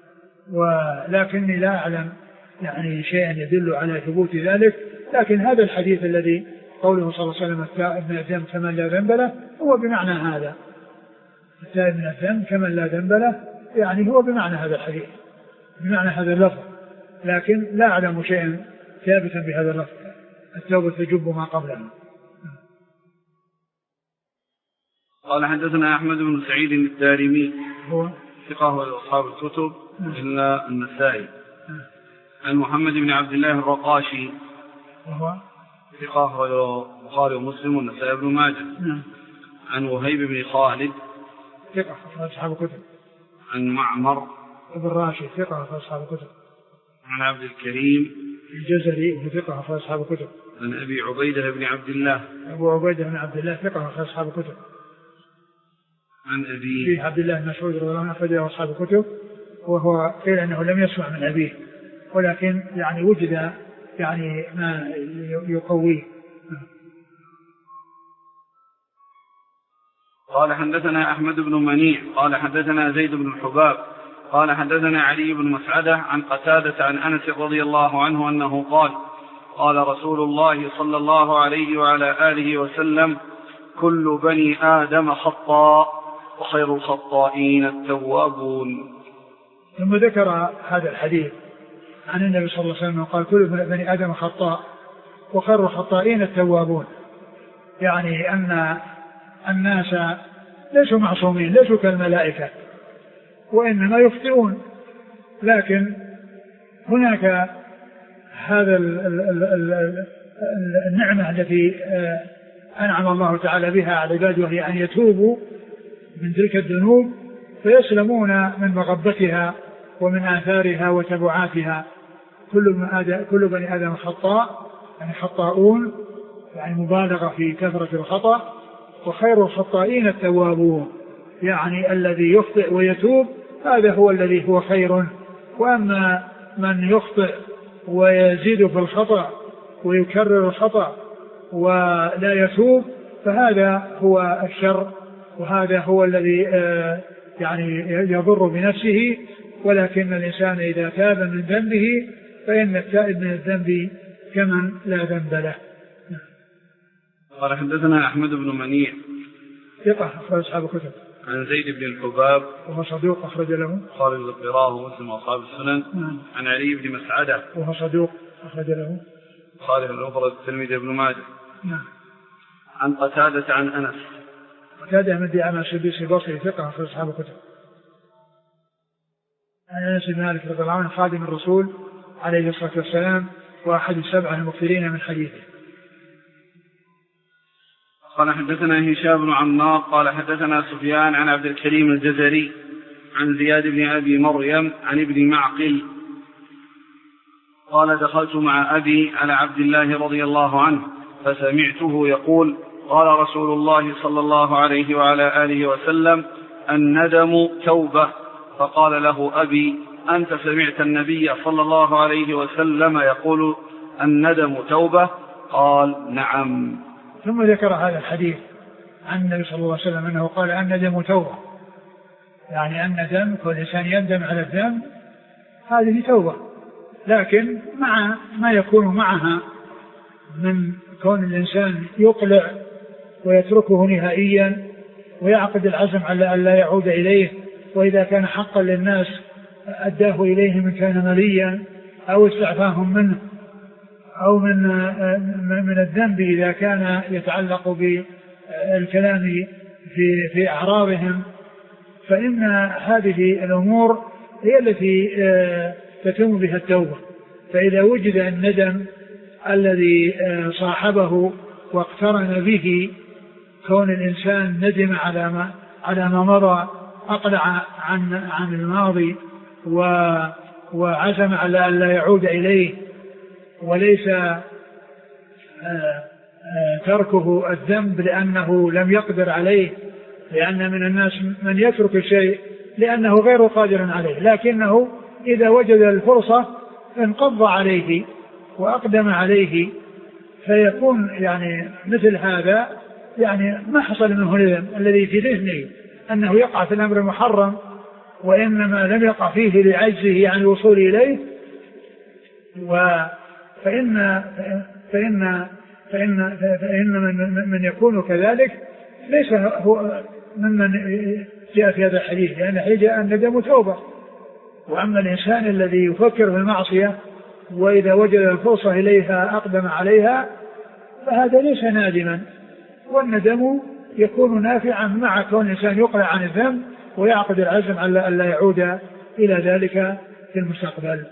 ولكني لا أعلم يعني شيئا يدل على ثبوت ذلك. لكن هذا الحديث الذي قوله صلى الله عليه وسلم التائب من الذنب كمن لا ذنب له هو بمعنى هذا، التائب من الذنب كمن لا ذنب له، يعني هو بمعنى هذا الحديث بمعنى هذا اللفظ، لكن لا أعلم شيئا ثابتا بهذا اللفظ التوبة تجب ما قبلها. قال حدثنا أحمد بن سعيد الدارمي هو ثقة أصحاب الكتب إلا النسائي. عن محمد بن عبد الله الرقاشي وهو ثقة البخاري ومسلم والنسائي بن ماجه. عن وهيب بن خالد ثقة أصحاب الكتب. عن معمر ابن راشد ثقة أصحاب الكتب. عن عبد الكريم الجزري ثقة أصحاب الكتب. عن أبي عبيدة بن عبد الله أبو عبيدة بن عبد الله ثقة أصحاب الكتب. عن أبي عبد الله بن مسعود رضي الله عنه أخرجه أصحاب الكتب، وهو قيل أنه لم يسمع من أبيه، ولكن يعني وجد يعني ما يقويه. قال حدثنا أحمد بن منيع قال حدثنا زيد بن الحباب قال حدثنا علي بن مسعدة عن قتادة عن أنس رضي الله عنه أنه قال قال رسول الله صلى الله عليه وعلى آله وسلم كل بني آدم خطاء وخير الخطائين التوابون. ثم ذكر هذا الحديث عن النبي صلى الله عليه وسلم قال كل بني آدم خطاء وخير الخطائين التوابون، يعني أن الناس ليسوا معصومين، ليسوا كالملائكة وإنما يخطئون، لكن هناك هذا النعمة التي أنعم الله تعالى بها على عباده وهي أن يتوبوا من تلك الذنوب فيسلمون من مغبتها ومن آثارها وتبعاتها. كل, كل بني آدم خطاء يعني خطاؤون، يعني مبالغة في كثرة الخطأ، وخير الخطائين التوابون، يعني الذي يخطئ ويتوب هذا هو الذي هو خير. وأما من يخطئ ويزيد في الخطأ ويكرر الخطأ ولا يتوب فهذا هو الشر، وهذا هو الذي يعني يضر بنفسه. ولكن الإنسان إذا تاب من ذنبه فإن التائب من الذنب كمن لا ذنب له. قال حدثنا أحمد بن منيع ثقة أخرج أصحاب الكتب. عن زيد بن الحباب وهو صدوق أخرج له خالد القراء ومسلم وأصحاب السنن. نعم. عن علي بن مسعدة وهو صدوق أخرج له خالد المفرد الترمذي بن ماجه. نعم. عن قتادة عن أنس قتادة من دعامة السدوسي البصري ثقة أخرج أصحاب الكتب. عن أنس بن مالك رضي الله عنه خادم الرسول عليه الصلاة والسلام وأحد السبعة المكثرين من حديثه. قال حدثنا هشام بن عمار قال حدثنا سفيان عن عبد الكريم الجزري عن زياد بن أبي مريم عن ابن معقل قال دخلت مع أبي على عبد الله رضي الله عنه فسمعته يقول قال رسول الله صلى الله عليه وعلى آله وسلم الندم توبة. فقال له أبي أنت سمعت النبي صلى الله عليه وسلم يقول الندم توبة؟ قال نعم. ثم ذكر هذا الحديث عن النبي صلى الله عليه وسلم أنه قال الندم توبة، يعني الندم كل إنسان يندم على الذنب هذه توبة، لكن مع ما يكون معها من كون الإنسان يقلع ويتركه نهائيا ويعقد العزم على أن لا يعود إليه، وإذا كان حقا للناس أداه إليه من كان مليا أو استعفاهم منه أو من من الذنب إذا كان يتعلق بالكلام في في أعراضهم، فإن هذه الأمور هي التي تتم بها التوبة. فإذا وجد الندم الذي صاحبه واقترن به كون الإنسان ندم على ما على ما مضى، أقلع عن عن الماضي وعزم على أن لا يعود إليه، وليس تركه الذنب لأنه لم يقدر عليه، لأن من الناس من يترك الشيء لأنه غير قادر عليه، لكنه إذا وجد الفرصة انقض عليه وأقدم عليه، فيكون يعني مثل هذا يعني ما حصل منه الذنب الذي في ذهنه أنه يقع في الأمر المحرم، وإنما لم يقع فيه لعجزه عن الوصول إليه. فإن فإن فإن فإن من, من يكون كذلك ليس هو ممن جاء في هذا الحديث، لأن الحديث الندم توبة. وأما الإنسان الذي يفكر في المعصية وإذا وجد الفرصة إليها أقدم عليها فهذا ليس نادما، والندم يكون نافعا مع كون الإنسان يقلع عن الذنب ويعقد العزم على أن لا يعود إلى ذلك في المستقبل.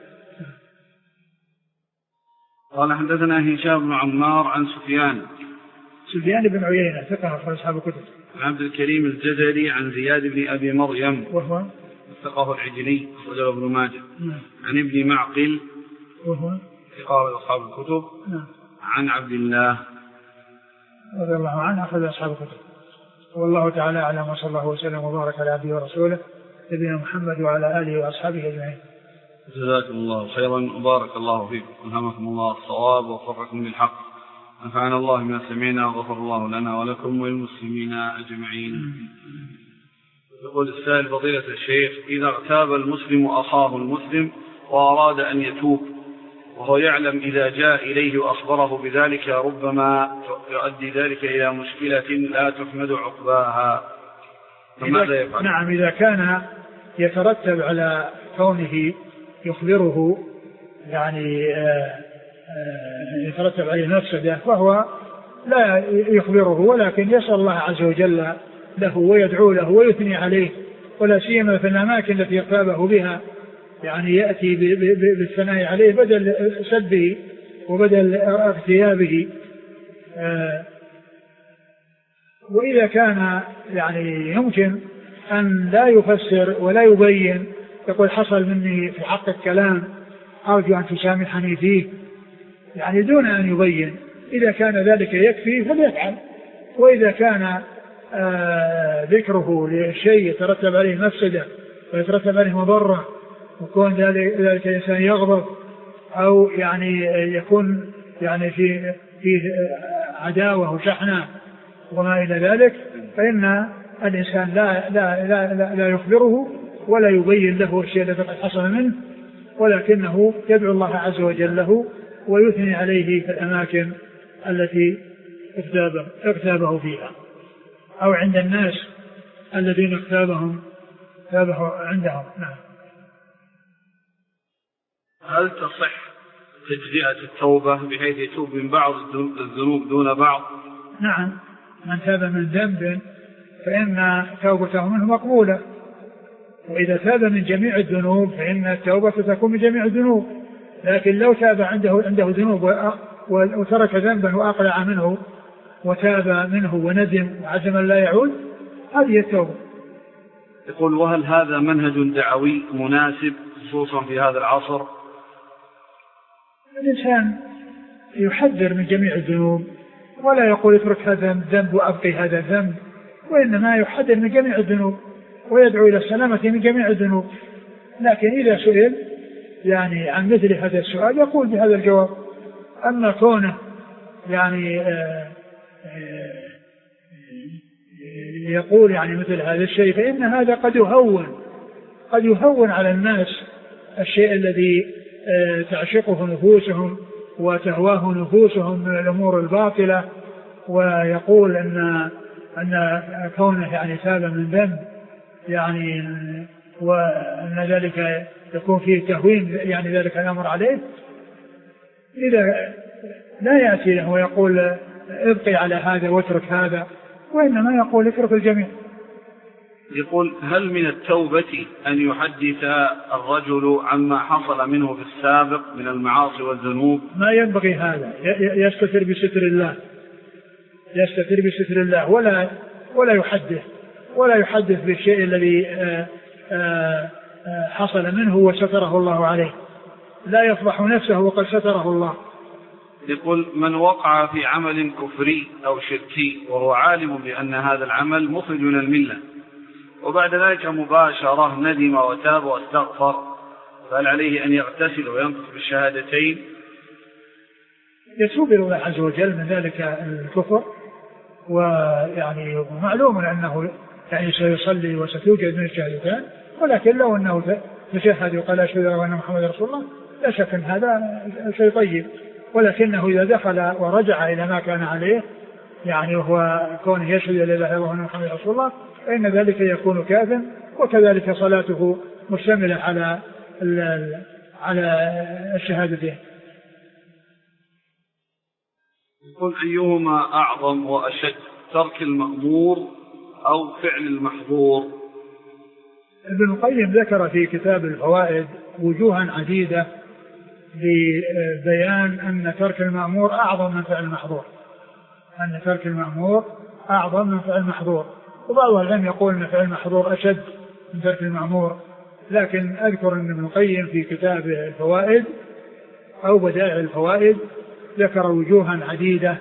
قال حدثنا هشام بن عمار عن سفيان سفيان بن عيينة ثقة أخرج أصحاب الكتب. عبد الكريم الجزري عن زياد بن أبي مريم وهو ثقة العجلي أخرجه ابن ماجه. عن ابن معقل وهو ثقة أصحاب الكتب. نعم. عن عبد الله رضي الله عنه أخرج أصحاب الكتب. والله تعالى أعلم، وصلى الله وسلم وبارك على عبده ورسوله نبينا محمد وعلى آله وأصحابه أجمعين. جزاكم الله خيرا وبارك الله فيكم، ألهمكم الله الصواب ووفقكم للحق، نفعنا الله ما سمعنا وغفر الله لنا ولكم وللمسلمين أجمعين. يقول السائل فضيلة الشيخ: إذا اغتاب المسلم أخاه المسلم وأراد أن يتوب وهو يعلم إذا جاء إليه وأخبره بذلك ربما يؤدي ذلك إلى مشكلة لا تحمد عقباها، فماذا يفعل؟ نعم، إذا كان يترتب على كونه يخبره يعني يترتب عليه مفسدة فهو لا يخبره، ولكن يسأل الله عز وجل له ويدعو له ويثني عليه، ولا سيما في الأماكن التي اغتابه بها، يعني يأتي بالثناء عليه بدل سبه وبدل اغتيابه. وإذا كان يعني يمكن أن لا يفسر ولا يبين، يقول حصل مني في حق الكلام أرجو أن تسامحني فيه، يعني دون أن يبين، إذا كان ذلك يكفي فليفعل. وإذا كان آه ذكره للشيء يترتب عليه مفسدة ويترتب عليه مضرة، ويكون ذلك الإنسان يغضب أو يعني يكون يعني في فيه عداوة وشحنة وما إلى ذلك، فإن الإنسان لا, لا, لا, لا, لا يخبره ولا يبين له الشيء الذي قد حصل منه، ولكنه يدعو الله عز وجل له ويثني عليه في الأماكن التي اغتابه, اغتابه فيها أو عند الناس الذين اغتابهم اغتابه عندهم. نعم. هل تصح تجزئة التوبة بحيث يتوب من بعض الذنوب دون بعض؟ نعم، من تاب من ذنب فإن توبته منه مقبولة، وإذا تاب من جميع الذنوب فإن التوبة تكون من جميع الذنوب. لكن لو تاب عنده عنده ذنوب وترك ذنبا وأقلع منه وتاب منه وندم وعزم لا يعود، هذه التوبة. يقول وهل هذا منهج دعوي مناسب خصوصا في هذا العصر؟ الإنسان يحذر من جميع الذنوب ولا يقول اترك هذا الذنب وأبقي هذا الذنب، وإنما يحذر من جميع الذنوب ويدعو إلى السلامة من جميع الذنوب. لكن إذا سئل يعني عن مثل هذا السؤال يقول بهذا الجواب. أما كونه يعني آآ آآ يقول يعني مثل هذا الشيء فإن هذا قد يهون قد يهون على الناس الشيء الذي تعشقه نفوسهم وتهواه نفوسهم من الأمور الباطلة، ويقول أن أن كونه يعني تاب من ذنب يعني وأن ذلك يكون فيه تهوين يعني ذلك الأمر عليه. إذا لا يأتي له ويقول ابقي على هذا واترك هذا، وإنما يقول اترك الجميع. يقول هل من التوبة أن يحدث الرجل عما حصل منه في السابق من المعاصي والذنوب؟ ما ينبغي هذا، يستتر بستر الله يستتر بستر الله ولا ولا يحدث ولا يحدث بالشيء الذي حصل منه وستره الله عليه، لا يفضح نفسه وقد ستره الله. يقول من وقع في عمل كفري أو شركي وهو عالم بأن هذا العمل مخرج من الملة، وبعد ذلك مباشرة ندم وتاب واستغفر، فهل عليه أن يغتسل وينطق بالشهادتين؟ يتوب إلى الله عز وجل من ذلك الكفر، ويعني معلوم أنه يعني سيصلي وستوجد من الشهادتين، ولكن لو أنه تشهد وقال أشهد أن محمد رسول الله لا شك أن هذا شيء طيب، ولكنه إذا دخل ورجع إلى ما كان عليه يعني وهو كونه يشهد لا إله إلا الله وأن محمد رسول الله فإن ذلك يكون كافٍ، وكذلك صلاته مشتملة على على الشهادتين. يقول أيهما أعظم وأشد، ترك المأمور أو فعل المحظور؟ ابن القيم ذكر في كتاب الفوائد وجوها عديدة لبيان أن ترك المأمور أعظم من فعل المحظور أن ترك المأمور أعظم من فعل المحظور وبعض العلم يقول أن فعل المحظور أشد من ترك المأمور، لكن أذكر أن ابن القيم في كتاب الفوائد أو بدائع الفوائد ذكر وجوها عديدة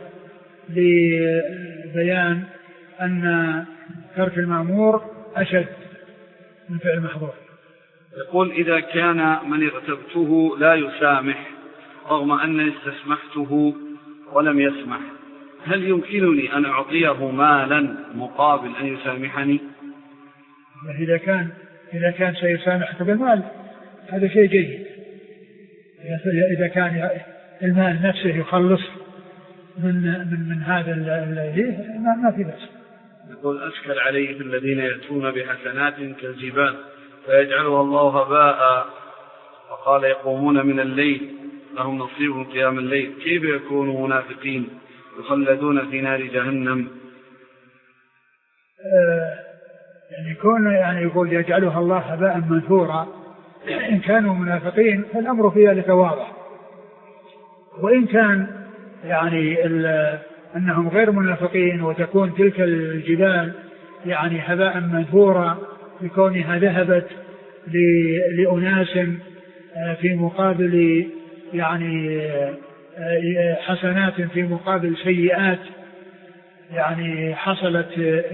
لبيان أن ترك المأمور أشد من فعل المحظور. يقول إذا كان من اغتبته لا يسامح رغم أن استسمحته ولم يسمح، هل يمكنني أن أعطيه مالا مقابل أن يسامحني؟ إذا كان إذا كان سيسامحك بالمال هذا شيء جيد، إذا كان المال نفسه يخلص من من من هذا الذي ما في بأس. يقول أشكل عليه في الذين يأتون بحسنات كالجبال فيجعلها الله هباء، وقال يقومون من الليل لهم نصيب من قيام الليل، كيف يكونوا منافقين يخلدون في نار جهنم؟ آه يعني يكون يعني يقول يجعلها الله هباء منثورا، إن كانوا منافقين فالأمر في ذلك واضح، وإن كان يعني أنهم غير منافقين وتكون تلك الجبال يعني هباء منثورا بكونها ذهبت لأناس في مقابل يعني حسنات في مقابل سيئات، يعني حصلت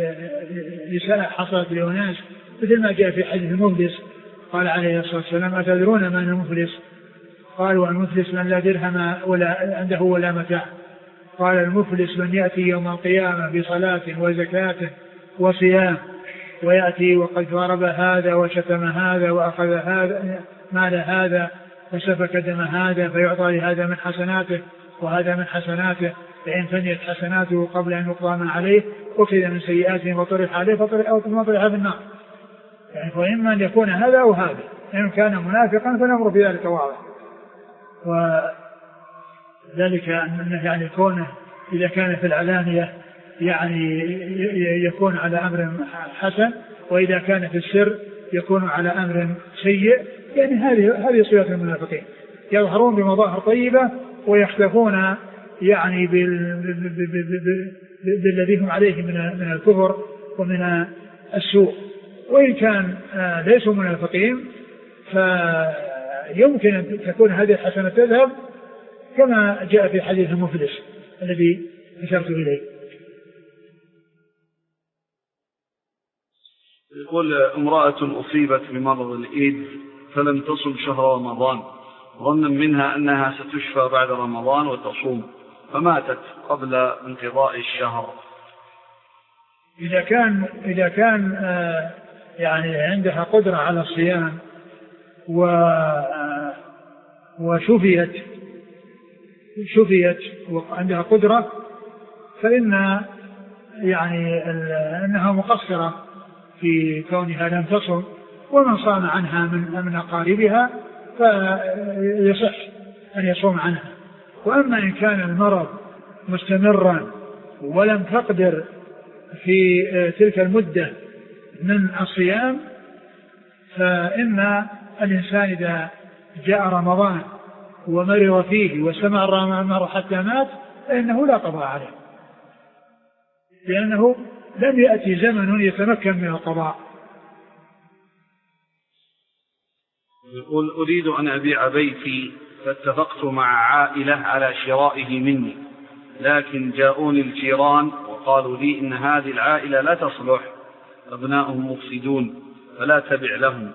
حصلت لأناس مثل ما جاء في حديث المفلس، قال عليه الصلاة والسلام أتدرون من المفلس؟ قالوا المفلس من لا درهم ولا عنده ولا متاع. قال المفلس من يأتي يوم القيامة بصلاة وزكاة وصيام ويأتي وقد ضرب هذا وشتم هذا وأخذ هذا مال هذا وسفك دم هذا، فيعطى لهذا من حسناته وهذا من حسناته، فإن فنيت حسناته قبل أن يقضى ما عليه أخذ من سيئاته وطرح عليه فطرح أو طرح في النار. يعني فإما أن يكون هذا أو هذا، إن كان منافقا فالأمر في ذلك واضح، وذلك أنه يعني كونه إذا كان في العلانية يعني يكون على أمر حسن، وإذا كان في السر يكون على أمر سيء. يعني هذه هذه صفات المنافقين، يظهرون بمظاهر طيبة ويختفون يعني بالذي هم عليه من من الكفر ومن السوء. وإن كان ليسوا منافقين فيمكن أن تكون هذه الحسنة تذهب كما جاء في حديث المفلس الذي أشرت إليه. يقول امرأة أصيبت بمرض الإيدز فلم تصم شهر رمضان ظنا منها أنها ستشفى بعد رمضان وتصوم، فماتت قبل انقضاء الشهر. إذا كان إذا كان آه يعني عندها قدرة على الصيام و آه وشفيت شفيت وعندها قدرة فإن يعني أنها مقصرة في كونها لم تصم، ومن صام عنها من من أقاربها فيصح أن يصوم عنها. وأما إن كان المرض مستمرا ولم تقدر في تلك المدة من الصيام، فإن الإنسان إذا جاء رمضان ومرض فيه واستمر المرض حتى مات فإنه لا قضاء عليه، لأنه لم يأتي زمن يتمكن من القضاء. يقول أريد أن أبيع بيتي فاتفقت مع عائلة على شرائه مني، لكن جاءوني الجيران وقالوا لي إن هذه العائلة لا تصلح، أبناؤهم مفسدون فلا تبع لهم.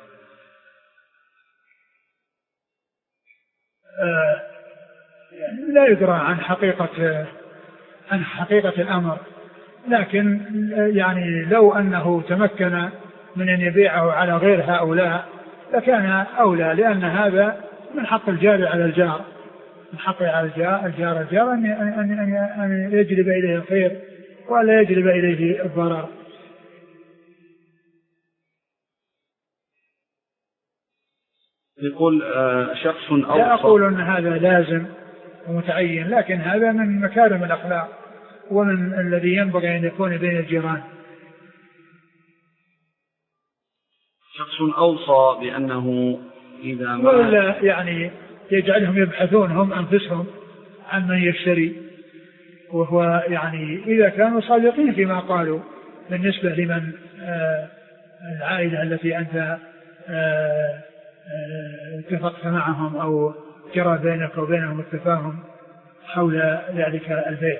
آه يعني لا يدرى عن حقيقة عن حقيقة الأمر، لكن يعني لو أنه تمكن من أن يبيعه على غير هؤلاء لكان أولى، لأن هذا من حق الجار على الجار، من حق على الجار الجار, الجار أن, أن, أن, أن يجلب إليه الخير ولا يجلب إليه الضرر. يقول آه شخص أوصى، لا أقول أن هذا لازم ومتعين، لكن هذا من مكارم الأخلاق ومن الذي ينبغي أن يكون بين الجيران. شخص أوصى بأنه إذا ما ولا يعني يجعلهم يبحثون هم أنفسهم عن من يشتري، وهو يعني إذا كانوا صادقين فيما قالوا بالنسبة لمن آه العائلة التي أنت آه آه اتفقت معهم أو جرى بينك وبينهم التفاهم حول ذلك البيع.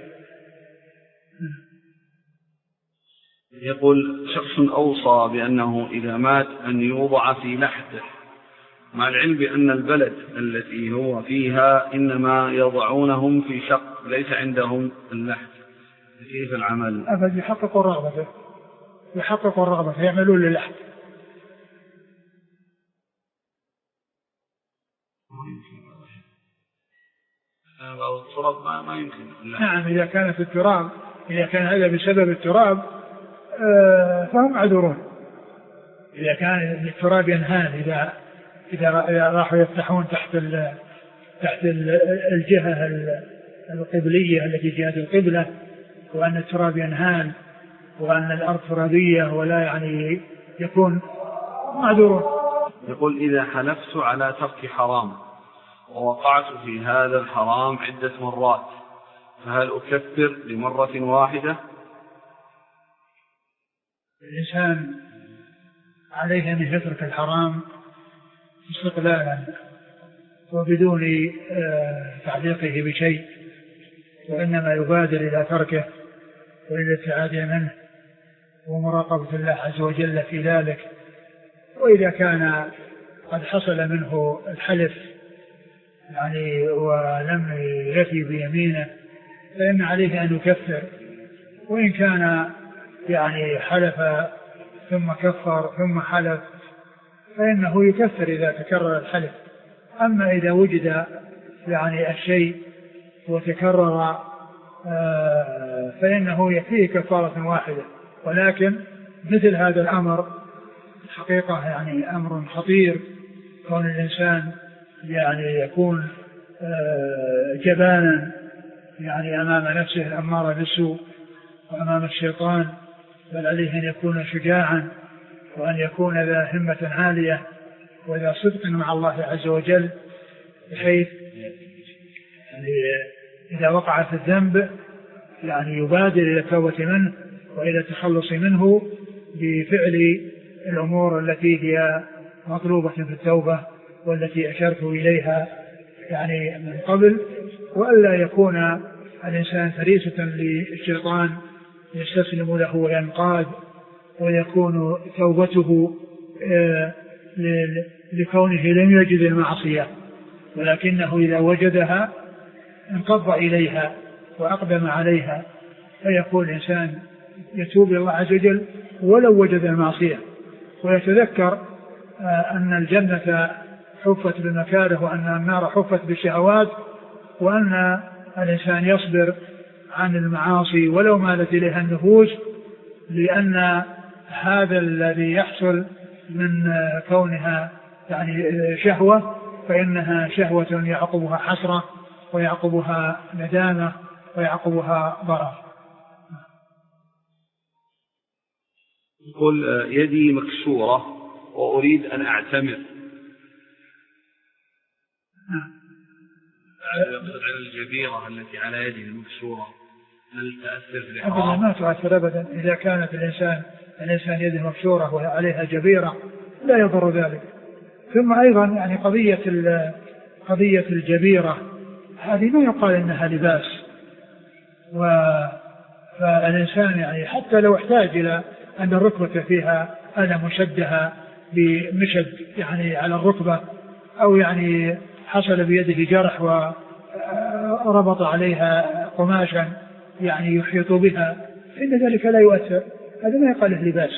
يقول شخص أوصى بأنه إذا مات أن يوضع في لحده، مع العلم بأن البلد التي هو فيها إنما يضعونهم في شق ليس عندهم اللحد، كيف العمل؟ أبدا يحققوا الرغبة يحققوا الرغبة يعملون للحد. التراب ما, ما يمكن. نعم إذا كان في التراب، إذا كان هذا بسبب التراب آه فهم معذورون، إذا كان التراب ينهال إذا إذا راحوا يفتحون تحت ال تحت ال الجهة القبلية التي جهة القبلة، وأن التراب ينهال وأن الأرض ترابية ولا يعني يكون معذور. يقول إذا حلفت على ترك حرام ووقعت في هذا الحرام عدة مرات فهل أكفر لمرة واحدة؟ الإنسان عليه أن يترك الحرام استقلالا وبدون تعليقه بشيء، وإنما يبادر إلى تركه وإلى الابتعاد منه ومراقبة الله عز وجل في ذلك. وإذا كان قد حصل منه الحلف يعني ولم يفي بيمينه فإن عليه أن يكفر، وإن كان يعني حلف ثم كفر ثم حلف فإنه يكفر إذا تكرر الحلف. أما إذا وجد يعني الشيء وتكرر فإنه يكفيه كفارة واحدة. ولكن مثل هذا الأمر حقيقة يعني أمر خطير، كون الإنسان يعني يكون جبانا يعني أمام نفسه الأمارة بالسوء وأمام الشيطان، بل عليه أن يكون شجاعا وأن يكون ذا همة عالية وذا صدق مع الله عز وجل، بحيث يعني إذا وقع في الذنب يعني يبادر إلى التوبة منه وإلى التخلص منه بفعل الأمور التي هي مطلوبة في التوبة والتي أشرت إليها يعني من قبل، وألا يكون الإنسان فريسة للشيطان يستسلم له وينقاد، ويكون توبته لكونه لم يجد المعصية، ولكنه إذا وجدها انقض إليها وأقدم عليها، فيكون الإنسان يتوب إلى الله عز وجل ولو وجد المعصية، ويتذكر أن الجنة حفت بالمكاره وأن النار حفت بالشهوات، وأن الإنسان يصبر عن المعاصي ولو مالت إليها النفوس، لأن هذا الذي يحصل من كونها يعني شهوة فإنها شهوة يعقبها حسرة ويعقبها ندامة ويعقبها ضرر. يقول يدي مكسورة وأريد أن أعتمر، يقصد على الجبيرة التي على يده المكسورة، هل تأثر في الإحرام؟ أبدا ما تؤثر أبدا. إذا كانت الإنسان الإنسان يده مكسورة وعليها جبيرة لا يضر ذلك. ثم أيضا يعني قضية قضية الجبيرة هذه ما يقال إنها لباس، فالإنسان يعني حتى لو احتاج إلى أن الركبة فيها ألم شدها بمشد يعني على الركبة، أو يعني حصل بيده جرح وربط عليها قماشا يعني يحيط بها، فإن ذلك لا يؤثر، هذا ما يقال لباس.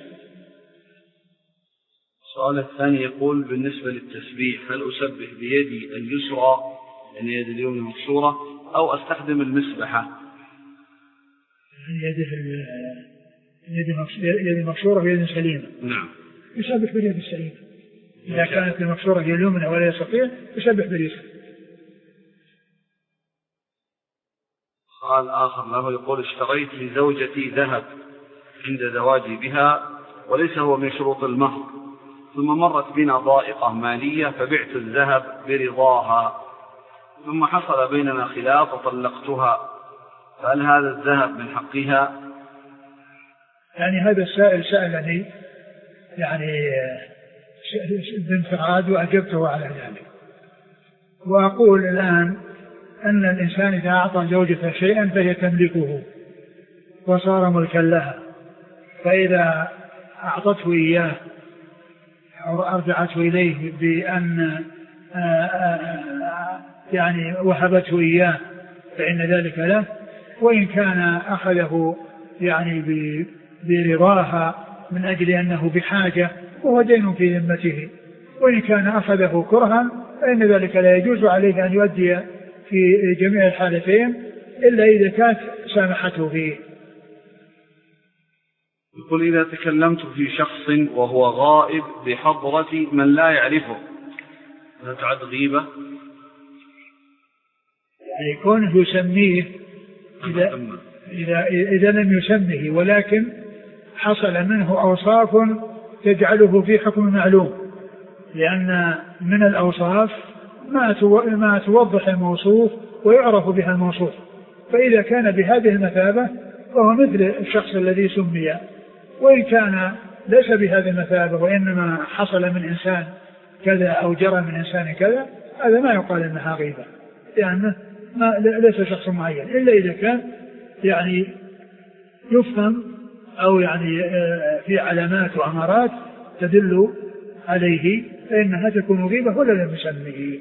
السؤال الثاني يقول بالنسبة للتسبيح هل أسبح بيدي اليسرى يعني يد اليمنى مكسورة أو أستخدم المسبحة؟ يده يد مكسورة ويد سليمة. نعم. يسبح باليد السليمة. إذا كانت المكسورة هي اليمنى ولا يستطيع يسبح باليسرى. سؤال آخر له يقول اشتريت لزوجتي ذهب عند زواجي بها وليس هو من شروط المهر، ثم مرت بنا ضائقة مالية فبعت الذهب برضاها، ثم حصل بيننا خلاف وطلقتها، فهل هذا الذهب من حقها؟ يعني هذا السائل سألني يعني بانفراد وأجبته على ذلك، وأقول الآن أن الإنسان إذا أعطى زوجته شيئا فهي تملكه وصار ملكا لها، فإذا أعطته إياه أو أرجعته إليه بأن يعني وهبته إياه فإن ذلك له، وإن كان أخذه يعني برضاها من أجل أنه بحاجة وهو دين في ذمته، وإن كان أخذه كرها فإن ذلك لا يجوز عليه أن يؤدي في جميع الحالتين إلا إذا كانت سامحته فيه. يقول إذا تكلمت في شخص وهو غائب بحضرة من لا يعرفه هل تعد غيبة؟ يعني كونه يسميه إذا, إذا, إذا لم يسمه ولكن حصل منه أوصاف تجعله في حكم معلوم، لأن من الأوصاف ما توضح الموصوف ويعرف بها الموصوف، فإذا كان بهذه المثابة فهو مثل الشخص الذي سمي، وإن كان ليس بهذه المثابة وإنما حصل من إنسان كذا أو جرى من إنسان كذا، هذا ما يقال إنها غيبة، لأنه يعني ليس شخص معين، إلا إذا كان يعني يفهم أو يعني في علامات وأمارات تدل عليه فإنها تكون غيبة ولا لم يسميه.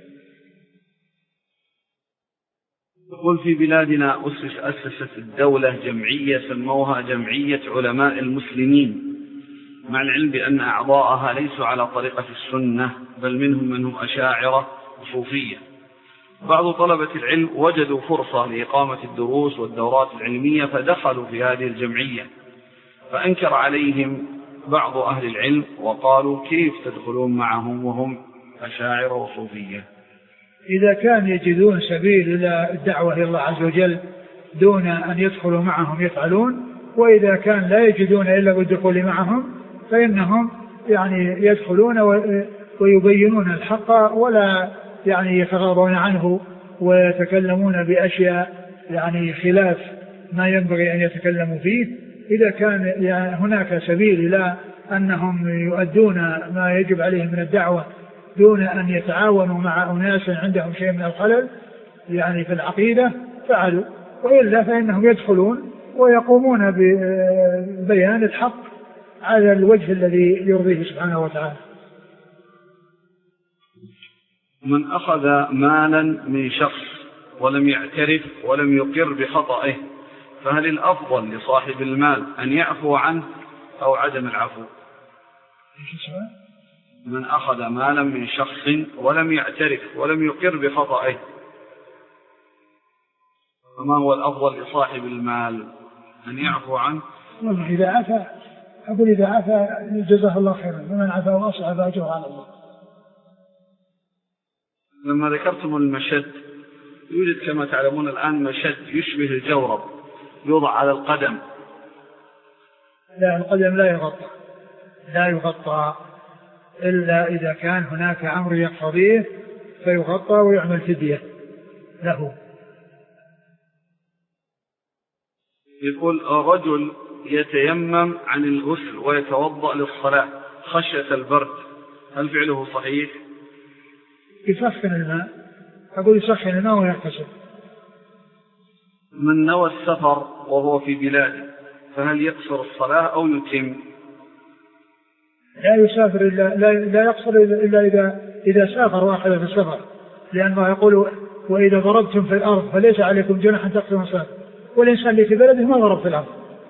يقول في بلادنا أسس أسست الدولة جمعية سموها جمعية علماء المسلمين، مع العلم بأن أعضاءها ليسوا على طريقة السنة، بل منهم من هم أشاعرة وصوفية. بعض طلبة العلم وجدوا فرصة لإقامة الدروس والدورات العلمية فدخلوا في هذه الجمعية، فأنكر عليهم بعض أهل العلم وقالوا كيف تدخلون معهم وهم أشاعرة وصوفية؟ إذا كان يجدون سبيل إلى الدعوة إلى الله عز وجل دون أن يدخلوا معهم يفعلون، وإذا كان لا يجدون إلا بالدخول معهم فإنهم يعني يدخلون ويبينون الحق ولا يعني يتغاضون عنه ويتكلمون بأشياء يعني خلاف ما ينبغي أن يتكلموا فيه. إذا كان يعني هناك سبيل إلى أنهم يؤدون ما يجب عليهم من الدعوة دون أن يتعاونوا مع أناس عندهم شيء من الخلل يعني في العقيدة فعلوا، وإلا فإنهم يدخلون ويقومون ببيان الحق على الوجه الذي يرضيه سبحانه وتعالى. من أخذ مالا من شخص ولم يعترف ولم يقر بخطئه فهل الأفضل لصاحب المال أن يعفو عنه أو عدم العفو؟ من أخذ مالا من شخص ولم يعترف ولم يقر بخطئه فما هو الأفضل لصاحب المال، أن يعفو عنه؟ إذا عفا أقول إذا عفا جزاه الله خيرا، ومن عفا وأصلح فأجره على الله. لما ذكرتم المشد، يوجد كما تعلمون الآن مشد يشبه الجورب يوضع على القدم. لا، القدم لا يغطى لا يغطى إلا إذا كان هناك أمر يقتضيه فيغطى ويعمل فدية له. يقول رجل يتيمم عن الغسل ويتوضأ للصلاة خشية البرد، هل فعله صحيح؟ يسخن الماء، أقول يسخن الماء ويغتسل. من نوى السفر وهو في بلاده فهل يقصر الصلاة أو يتم؟ لا يسافر إلا لا, لا يقصر إلا إذا إذا سافر واحد في السفر، لأنه يقول وإذا ضربتم في الأرض فليس عليكم جناح أن تقصروا الصلاة، والإنسان اللي في بلده ما ضرب في الأرض.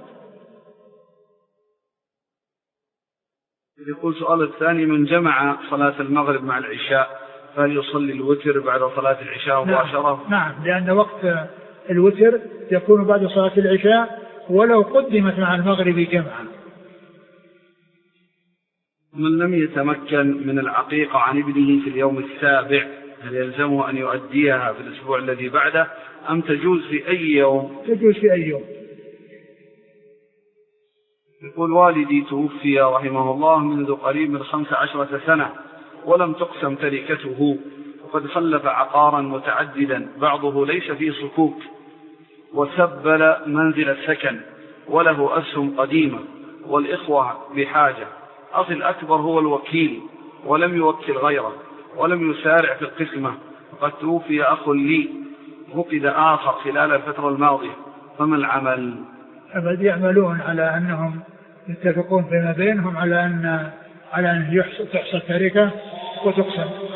يقول سؤال الثاني، من جمع صلاة المغرب مع العشاء فهل يصلي الوتر بعد صلاة العشاء مباشرة؟ نعم, نعم لأن وقت الوتر يكون بعد صلاة العشاء ولو قدمت مع المغرب جمعا. من لم يتمكن من العقيقة عن ابنه في اليوم السابع هل يلزمه أن يؤديها في الأسبوع الذي بعده أم تجوز في أي يوم؟ تجوز في أي يوم. يقول والدي توفي رحمه الله منذ قريب من خمس عشرة سنة ولم تقسم تركته، وقد خلف عقارا متعددا بعضه ليس فيه صكوك، وسبل منزل السكن وله أسهم قديمة والإخوة بحاجة. أخي الأكبر هو الوكيل ولم يوكل غيره ولم يسارع في القسمة، وقد توفي أخ لي فقد آخر خلال الفترة الماضية، فما العمل؟ أبد يعملون على أنهم يتفقون فيما بينهم على أن على أن تحصل تركة وتقسم.